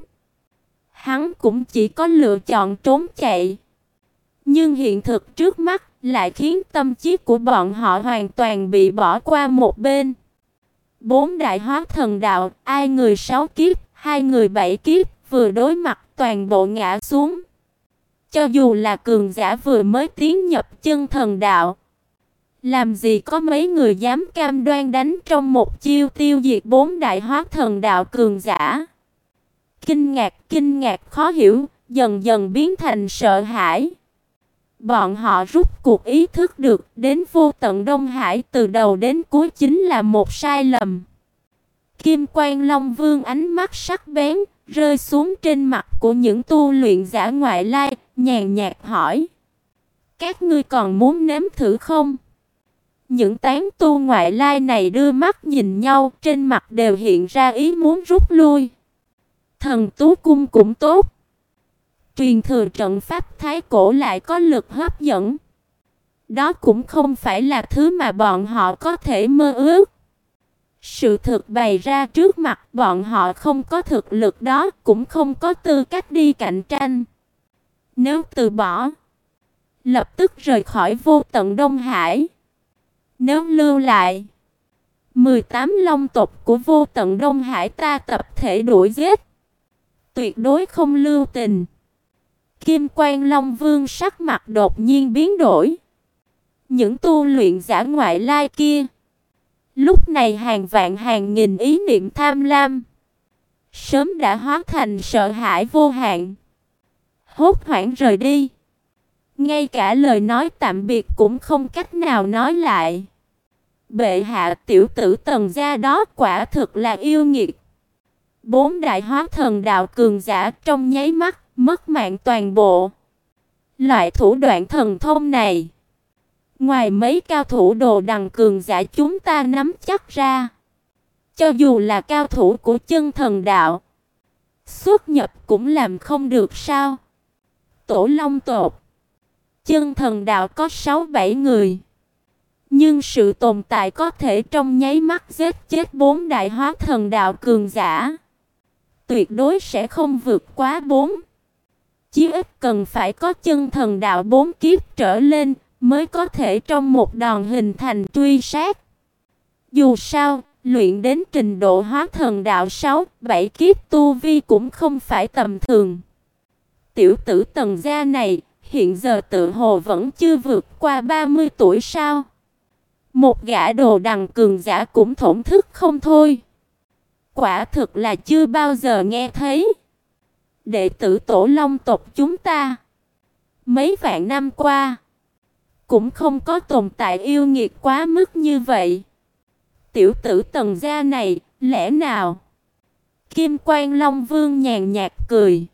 hắn cũng chỉ có lựa chọn trốn chạy. Nhưng hiện thực trước mắt lại khiến tâm trí của bọn họ hoàn toàn bị bỏ qua một bên. Bốn đại hóa thần đạo, ai người sáu kiếp, hai người bảy kiếp, vừa đối mặt toàn bộ ngã xuống. Cho dù là cường giả vừa mới tiến nhập chân thần đạo, làm gì có mấy người dám cam đoan đánh trong một chiêu tiêu diệt bốn đại hóa thần đạo cường giả. Kinh ngạc, kinh ngạc khó hiểu, dần dần biến thành sợ hãi. Bọn họ rút cuộc ý thức được đến vô tận Đông Hải từ đầu đến cuối chính là một sai lầm. Kim Quan Long Vương ánh mắt sắc bén rơi xuống trên mặt của những tu luyện giả ngoại lai, nhàn nhạt hỏi: các ngươi còn muốn nếm thử không? Những tán tu ngoại lai này đưa mắt nhìn nhau, trên mặt đều hiện ra ý muốn rút lui. Thần tú cung cũng tốt, truyền thừa trận pháp thái cổ lại có lực hấp dẫn. Đó cũng không phải là thứ mà bọn họ có thể mơ ước. Sự thực bày ra trước mặt, bọn họ không có thực lực đó, cũng không có tư cách đi cạnh tranh. Nếu từ bỏ, lập tức rời khỏi vô tận Đông Hải. Nếu lưu lại, mười tám long tộc của vô tận Đông Hải ta tập thể đuổi giết, tuyệt đối không lưu tình. Kim Quan Long Vương sắc mặt đột nhiên biến đổi. Những tu luyện giả ngoại lai kia, lúc này hàng vạn hàng nghìn ý niệm tham lam, sớm đã hóa thành sợ hãi vô hạn, hốt hoảng rời đi. Ngay cả lời nói tạm biệt cũng không cách nào nói lại. Bệ hạ, tiểu tử Tần gia đó quả thực là yêu nghiệt. Bốn đại hóa thần đạo cường giả trong nháy mắt mất mạng toàn bộ. Loại thủ đoạn thần thông này, ngoài mấy cao thủ đồ đằng cường giả chúng ta nắm chắc ra, cho dù là cao thủ của chân thần đạo, xuất nhập cũng làm không được sao? Tổ Long tộc, chân thần đạo có sáu bảy người, nhưng sự tồn tại có thể trong nháy mắt giết chết bốn đại hóa thần đạo cường giả, tuyệt đối sẽ không vượt quá bốn. Chí ít cần phải có chân thần đạo bốn kiếp trở lên mới có thể trong một đòn hình thành truy sát. Dù sao, luyện đến trình độ hóa thần đạo sáu, bảy kiếp tu vi cũng không phải tầm thường. Tiểu tử Tần gia này, hiện giờ tự hồ vẫn chưa vượt qua ba mươi tuổi sao? Một gã đồ đằng cường giả cũng thổn thức không thôi. Quả thực là chưa bao giờ nghe thấy. Đệ tử Tổ Long tộc chúng ta, mấy vạn năm qua, cũng không có tồn tại yêu nghiệt quá mức như vậy. Tiểu tử Tần gia này, lẽ nào? Kim Quan Long Vương nhàn nhạt cười.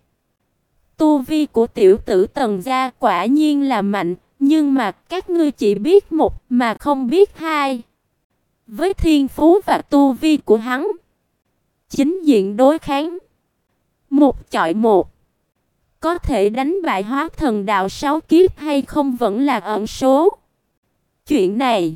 Tu vi của tiểu tử Tần gia quả nhiên là mạnh, nhưng mà các ngươi chỉ biết một mà không biết hai. Với thiên phú và tu vi của hắn, chính diện đối kháng, một chọi một, có thể đánh bại hóa thần đạo sáu kiếp hay không vẫn là ẩn số. Chuyện này,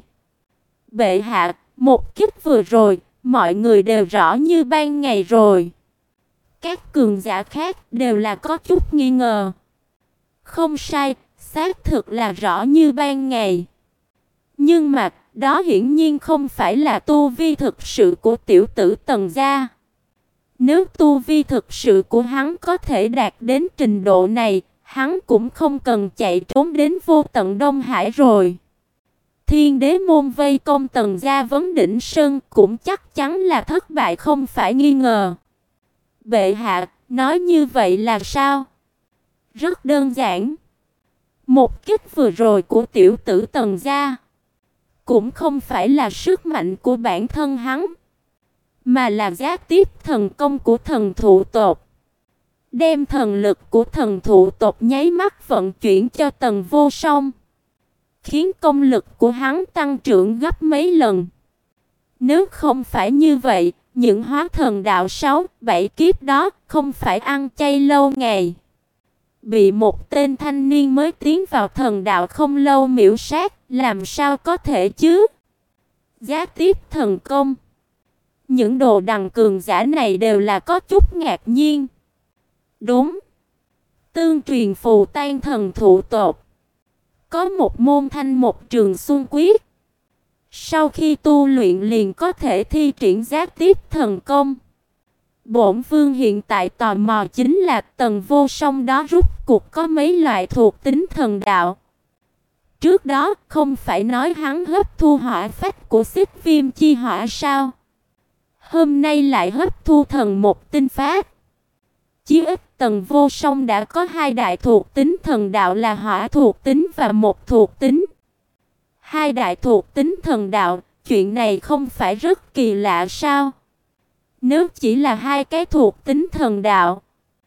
bệ hạ, một kiếp vừa rồi, mọi người đều rõ như ban ngày rồi. Các cường giả khác đều là có chút nghi ngờ. Không sai, xác thực là rõ như ban ngày. Nhưng mà, đó hiển nhiên không phải là tu vi thực sự của tiểu tử Tần gia. Nếu tu vi thực sự của hắn có thể đạt đến trình độ này, hắn cũng không cần chạy trốn đến vô tận Đông Hải rồi. Thiên đế môn vây công Tần gia vấn đỉnh sơn cũng chắc chắn là thất bại không phải nghi ngờ. Bệ hạ, nói như vậy là sao? Rất đơn giản. Một kích vừa rồi của tiểu tử Tần gia cũng không phải là sức mạnh của bản thân hắn, mà là gián tiếp thần công của thần thụ tộc. Đem thần lực của thần thụ tộc nháy mắt vận chuyển cho Tần Vô Song, khiến công lực của hắn tăng trưởng gấp mấy lần. Nếu không phải như vậy, những hóa thần đạo sáu, bảy kiếp đó không phải ăn chay lâu ngày. bị một tên thanh niên mới tiến vào thần đạo không lâu miểu sát, làm sao có thể chứ? Giá tiếp thần công. Những đồ đằng cường giả này đều là có chút ngạc nhiên. Đúng. Tương truyền phù tan thần thụ tột. Có một môn thanh một trường xuân quyết. Sau khi tu luyện liền có thể thi triển giá tiếp thần công. Bổn vương hiện tại tò mò chính là Tần Vô Song đó rút cuộc có mấy loại thuộc tính thần đạo. Trước đó không phải nói hắn hấp thu hỏa phách của Xích Viêm chi hỏa sao? Hôm nay lại hấp thu thần một tinh phát. Chí ít Tần Vô Song đã có hai đại thuộc tính thần đạo là hỏa thuộc tính và một thuộc tính. Hai đại thuộc tính thần đạo, chuyện này không phải rất kỳ lạ sao? Nếu chỉ là hai cái thuộc tính thần đạo,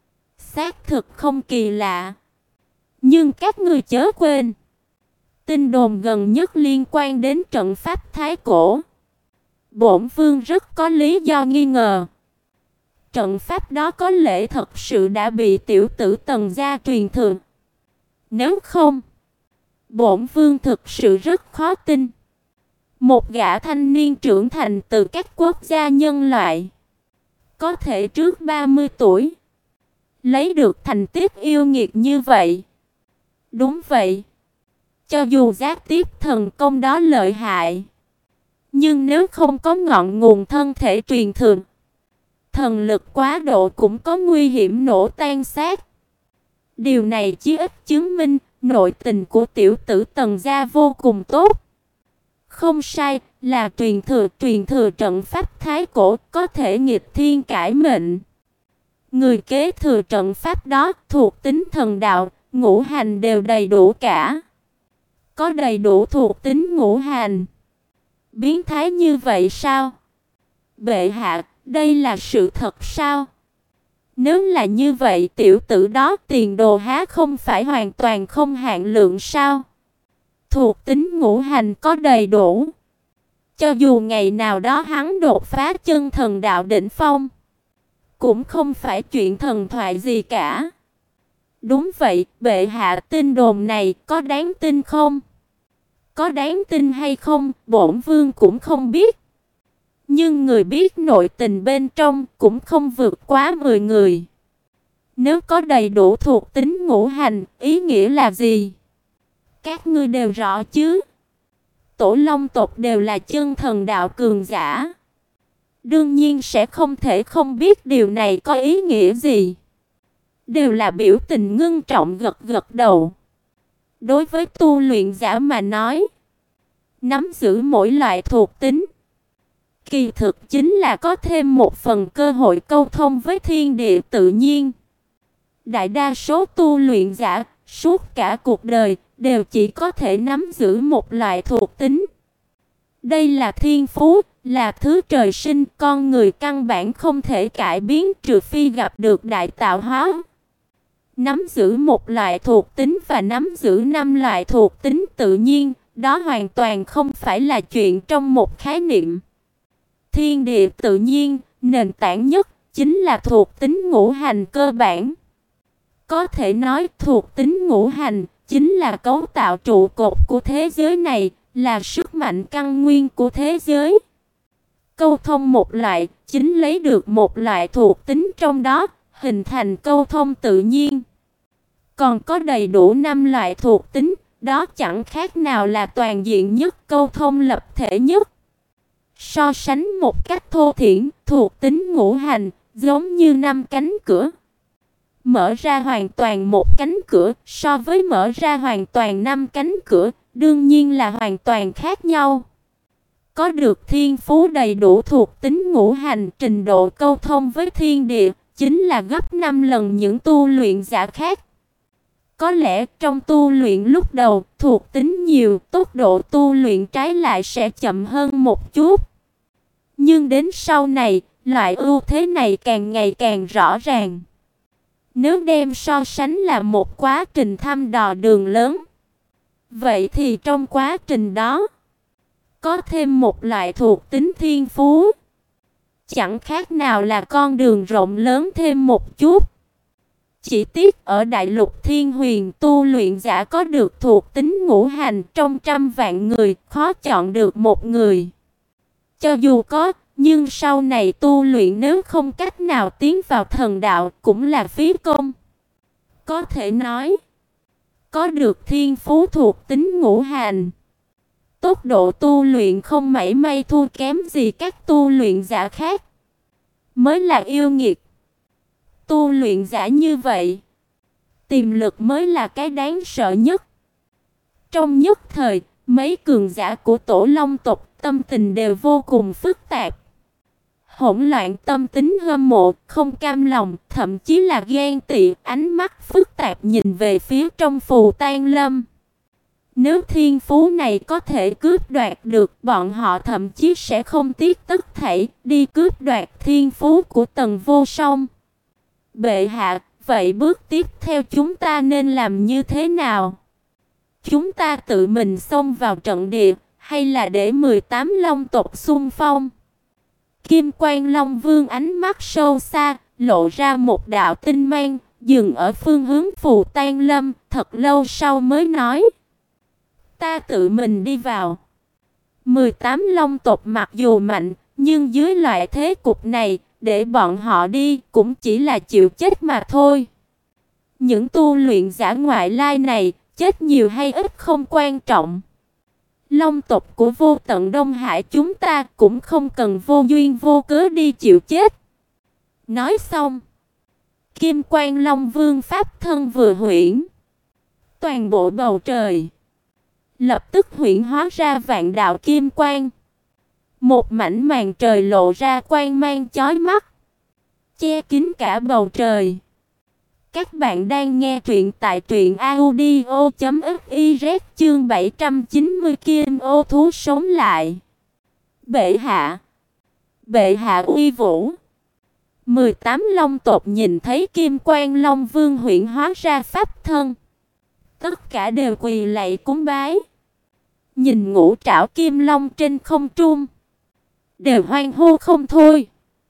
xác thực không kỳ lạ. Nhưng các ngươi chớ quên, tin đồn gần nhất liên quan đến trận pháp Thái Cổ. Bổn vương rất có lý do nghi ngờ. Trận pháp đó có lẽ thật sự đã bị tiểu tử Tần gia truyền thừa. Nếu không, bổn vương thực sự rất khó tin. Một gã thanh niên trưởng thành từ các quốc gia nhân loại, có thể trước ba mươi tuổi, lấy được thành tích yêu nghiệt như vậy. Đúng vậy. Cho dù giác tiếp thần công đó lợi hại, nhưng nếu không có ngọn nguồn thân thể truyền thừa, thần lực quá độ cũng có nguy hiểm nổ tan xác. Điều này chí ít chứng minh nội tình của tiểu tử Tần gia vô cùng tốt. Không sai, là truyền thừa, truyền thừa trận pháp Thái Cổ có thể nghịch thiên cải mệnh. Người kế thừa trận pháp đó thuộc tính thần đạo, ngũ hành đều đầy đủ cả. Có đầy đủ thuộc tính ngũ hành. Biến thái như vậy sao? Bệ hạ, đây là sự thật sao? Nếu là như vậy, tiểu tử đó tiền đồ há không phải hoàn toàn không hạn lượng sao? Thuộc tính ngũ hành có đầy đủ, cho dù ngày nào đó hắn đột phá chân thần đạo đỉnh phong, cũng không phải chuyện thần thoại gì cả. Đúng vậy, bệ hạ, tin đồn này có đáng tin không? Có đáng tin hay không, bổn vương cũng không biết. Nhưng người biết nội tình bên trong cũng không vượt quá mười người. Nếu có đầy đủ thuộc tính ngũ hành, ý nghĩa là gì? Các ngươi đều rõ chứ? Tổ Long tộc đều là chân thần đạo cường giả. Đương nhiên sẽ không thể không biết điều này có ý nghĩa gì. Đều là biểu tình ngưng trọng gật gật đầu. Đối với tu luyện giả mà nói, nắm giữ mỗi loại thuộc tính, kỳ thực chính là có thêm một phần cơ hội câu thông với thiên địa tự nhiên. Đại đa số tu luyện giả, suốt cả cuộc đời, đều chỉ có thể nắm giữ một loại thuộc tính. Đây là thiên phú, là thứ trời sinh, con người căn bản không thể cải biến trừ phi gặp được đại tạo hóa. Nắm giữ một loại thuộc tính và nắm giữ năm loại thuộc tính tự nhiên, đó hoàn toàn không phải là chuyện trong một khái niệm. Thiên địa tự nhiên, nền tảng nhất chính là thuộc tính ngũ hành cơ bản. Có thể nói thuộc tính ngũ hành chính là cấu tạo trụ cột của thế giới này, là sức mạnh căn nguyên của thế giới. Câu thông một loại, chính lấy được một loại thuộc tính trong đó, hình thành câu thông tự nhiên. Còn có đầy đủ năm loại thuộc tính, đó chẳng khác nào là toàn diện nhất, câu thông lập thể nhất. So sánh một cách thô thiển, thuộc tính ngũ hành giống như năm cánh cửa. Mở ra hoàn toàn một cánh cửa so với mở ra hoàn toàn năm cánh cửa, đương nhiên là hoàn toàn khác nhau. Có được thiên phú đầy đủ thuộc tính ngũ hành, trình độ câu thông với thiên địa chính là gấp năm lần những tu luyện giả khác. Có lẽ trong tu luyện lúc đầu thuộc tính nhiều, tốc độ tu luyện trái lại sẽ chậm hơn một chút. Nhưng đến sau này, loại ưu thế này càng ngày càng rõ ràng. Nếu đem so sánh là một quá trình thăm dò đường lớn, vậy thì trong quá trình đó, có thêm một loại thuộc tính thiên phú, chẳng khác nào là con đường rộng lớn thêm một chút. Chỉ tiếc ở đại lục Thiên Huyền tu luyện giả có được thuộc tính ngũ hành trong trăm vạn người, khó chọn được một người. Cho dù có, nhưng sau này tu luyện nếu không cách nào tiến vào thần đạo cũng là phí công. Có thể nói, có được thiên phú thuộc tính ngũ hành, tốc độ tu luyện không mảy may thua kém gì các tu luyện giả khác, mới là yêu nghiệt. Tu luyện giả như vậy, tiềm lực mới là cái đáng sợ nhất. Trong nhất thời, mấy cường giả của Tổ Long tộc tâm tình đều vô cùng phức tạp. Hỗn loạn tâm tính hâm mộ, không cam lòng, thậm chí là ghen tị, ánh mắt phức tạp nhìn về phía trong Phù Tang Lâm. Nếu thiên phú này có thể cướp đoạt được, bọn họ thậm chí sẽ không tiếc tất thảy đi cướp đoạt thiên phú của Tần Vô Song. Bệ hạ, vậy bước tiếp theo chúng ta nên làm như thế nào? Chúng ta tự mình xông vào trận địa, hay là để mười tám Long tộc xung phong? Kim Quan Long Vương ánh mắt sâu xa, lộ ra một đạo tinh mang, dừng ở phương hướng Phù Tang Lâm, thật lâu sau mới nói: ta tự mình đi vào. mười tám Long tộc mặc dù mạnh, nhưng dưới loại thế cục này, để bọn họ đi cũng chỉ là chịu chết mà thôi. Những tu luyện giả ngoại lai này, chết nhiều hay ít không quan trọng. Long tộc của Vô Tận Đông Hải chúng ta cũng không cần vô duyên vô cớ đi chịu chết. Nói xong, Kim Quan Long Vương pháp thân vừa huyễn, toàn bộ bầu trời lập tức huyễn hóa ra vạn đạo kim quang. Một mảnh màn trời lộ ra quang mang chói mắt, che kín cả bầu trời. Các bạn đang nghe truyện tại truyện audio chấm fiz chương bảy trăm chín mươi Kim ô thú sống lại. Bệ hạ! Bệ hạ uy vũ! mười tám Long tộc nhìn thấy Kim Quan Long Vương huyễn hóa ra pháp thân, tất cả đều quỳ lạy cúng bái. Nhìn ngũ trảo kim long trên không trung, đều hoan hô không thôi.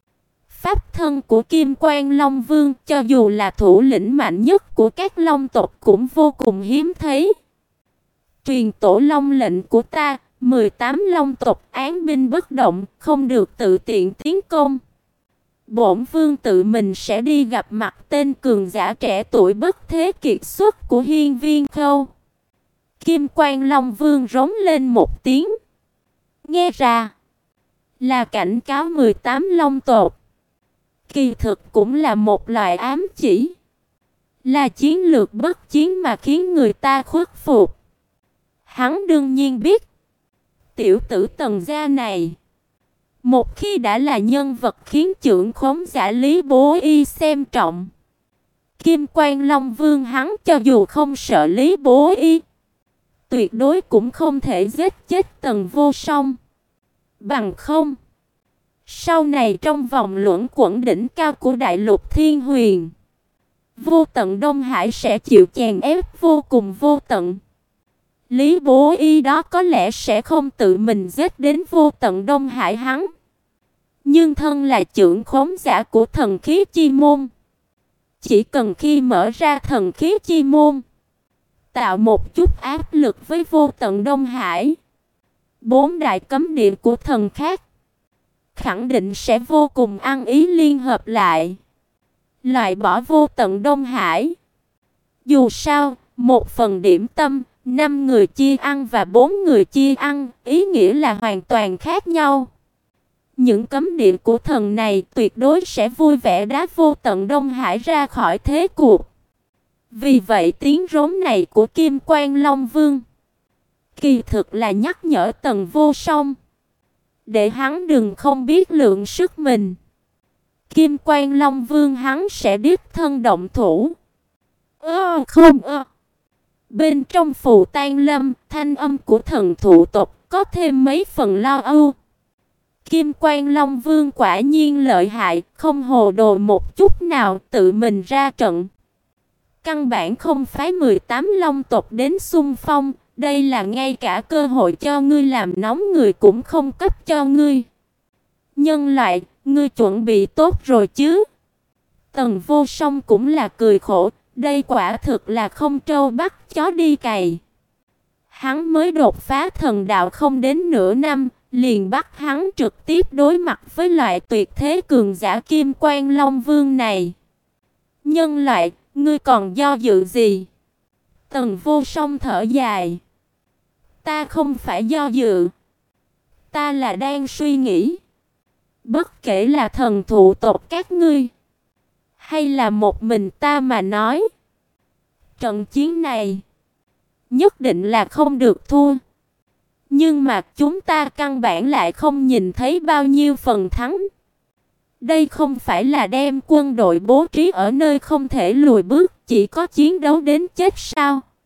Pháp thân của Kim Quan Long Vương, cho dù là thủ lĩnh mạnh nhất của các long tộc cũng vô cùng hiếm thấy. Truyền tổ long lệnh của ta, mười tám long tộc án binh bất động, không được tự tiện tiến công. Bổn vương tự mình sẽ đi gặp mặt tên cường giả trẻ tuổi bất thế kiệt xuất của Hiên Viên Khâu. Kim Quan Long Vương rống lên một tiếng, nghe ra là cảnh cáo mười tám long tộc. Kỳ thực cũng là một loại ám chỉ, là chiến lược bất chiến mà khiến người ta khuất phục. Hắn đương nhiên biết, tiểu tử Tần gia này, một khi đã là nhân vật khiến trưởng khống giả Lý Bố Y xem trọng, Kim Quan Long Vương hắn cho dù không sợ Lý Bố Y, tuyệt đối cũng không thể giết chết Tần Vô Song. Bằng không, sau này trong vòng luẩn quẩn đỉnh cao của đại lục Thiên Huyền, Vô Tận Đông Hải sẽ chịu chèn ép vô cùng vô tận. Lý Bố Y đó có lẽ sẽ không tự mình giết đến Vô Tận Đông Hải hắn, nhưng thân là trưởng khống giả của thần khí chi môn, chỉ cần khi mở ra thần khí chi môn, tạo một chút áp lực với Vô Tận Đông Hải, bốn đại cấm địa của thần khác khẳng định sẽ vô cùng ăn ý liên hợp lại, loại bỏ Vô Tận Đông Hải. Dù sao, một phần điểm tâm, năm người chia ăn và bốn người chia ăn, ý nghĩa là hoàn toàn khác nhau. Những cấm địa của thần này tuyệt đối sẽ vui vẻ đá Vô Tận Đông Hải ra khỏi thế cuộc. Vì vậy tiếng rống này của Kim Quan Long Vương kỳ thực là nhắc nhở Tần Vô Song, để hắn đừng không biết lượng sức mình. Kim Quan Long Vương hắn sẽ đích thân động thủ. Ơ không ơ. Bên trong Phù Tang Lâm, thanh âm của thần thụ tộc có thêm mấy phần lo âu. Kim Quan Long Vương quả nhiên lợi hại, không hồ đồ một chút nào, tự mình ra trận. Căn bản không phái mười tám long tộc đến xung phong, đây là ngay cả cơ hội cho ngươi làm nóng người cũng không cấp cho ngươi. Nhân loại, ngươi chuẩn bị tốt rồi chứ? Tần Vô Song cũng là cười khổ, đây quả thực là không trâu bắt chó đi cày. Hắn mới đột phá thần đạo không đến nửa năm, liền bắt hắn trực tiếp đối mặt với loại tuyệt thế cường giả Kim Quan Long Vương này. Nhân loại, ngươi còn do dự gì? Tần Vô Song thở dài. Ta không phải do dự. Ta là đang suy nghĩ. Bất kể là thần thụ tộc các ngươi, hay là một mình ta mà nói, trận chiến này nhất định là không được thua. Nhưng mà chúng ta căn bản lại không nhìn thấy bao nhiêu phần thắng. Đây không phải là đem quân đội bố trí ở nơi không thể lùi bước, chỉ có chiến đấu đến chết sao?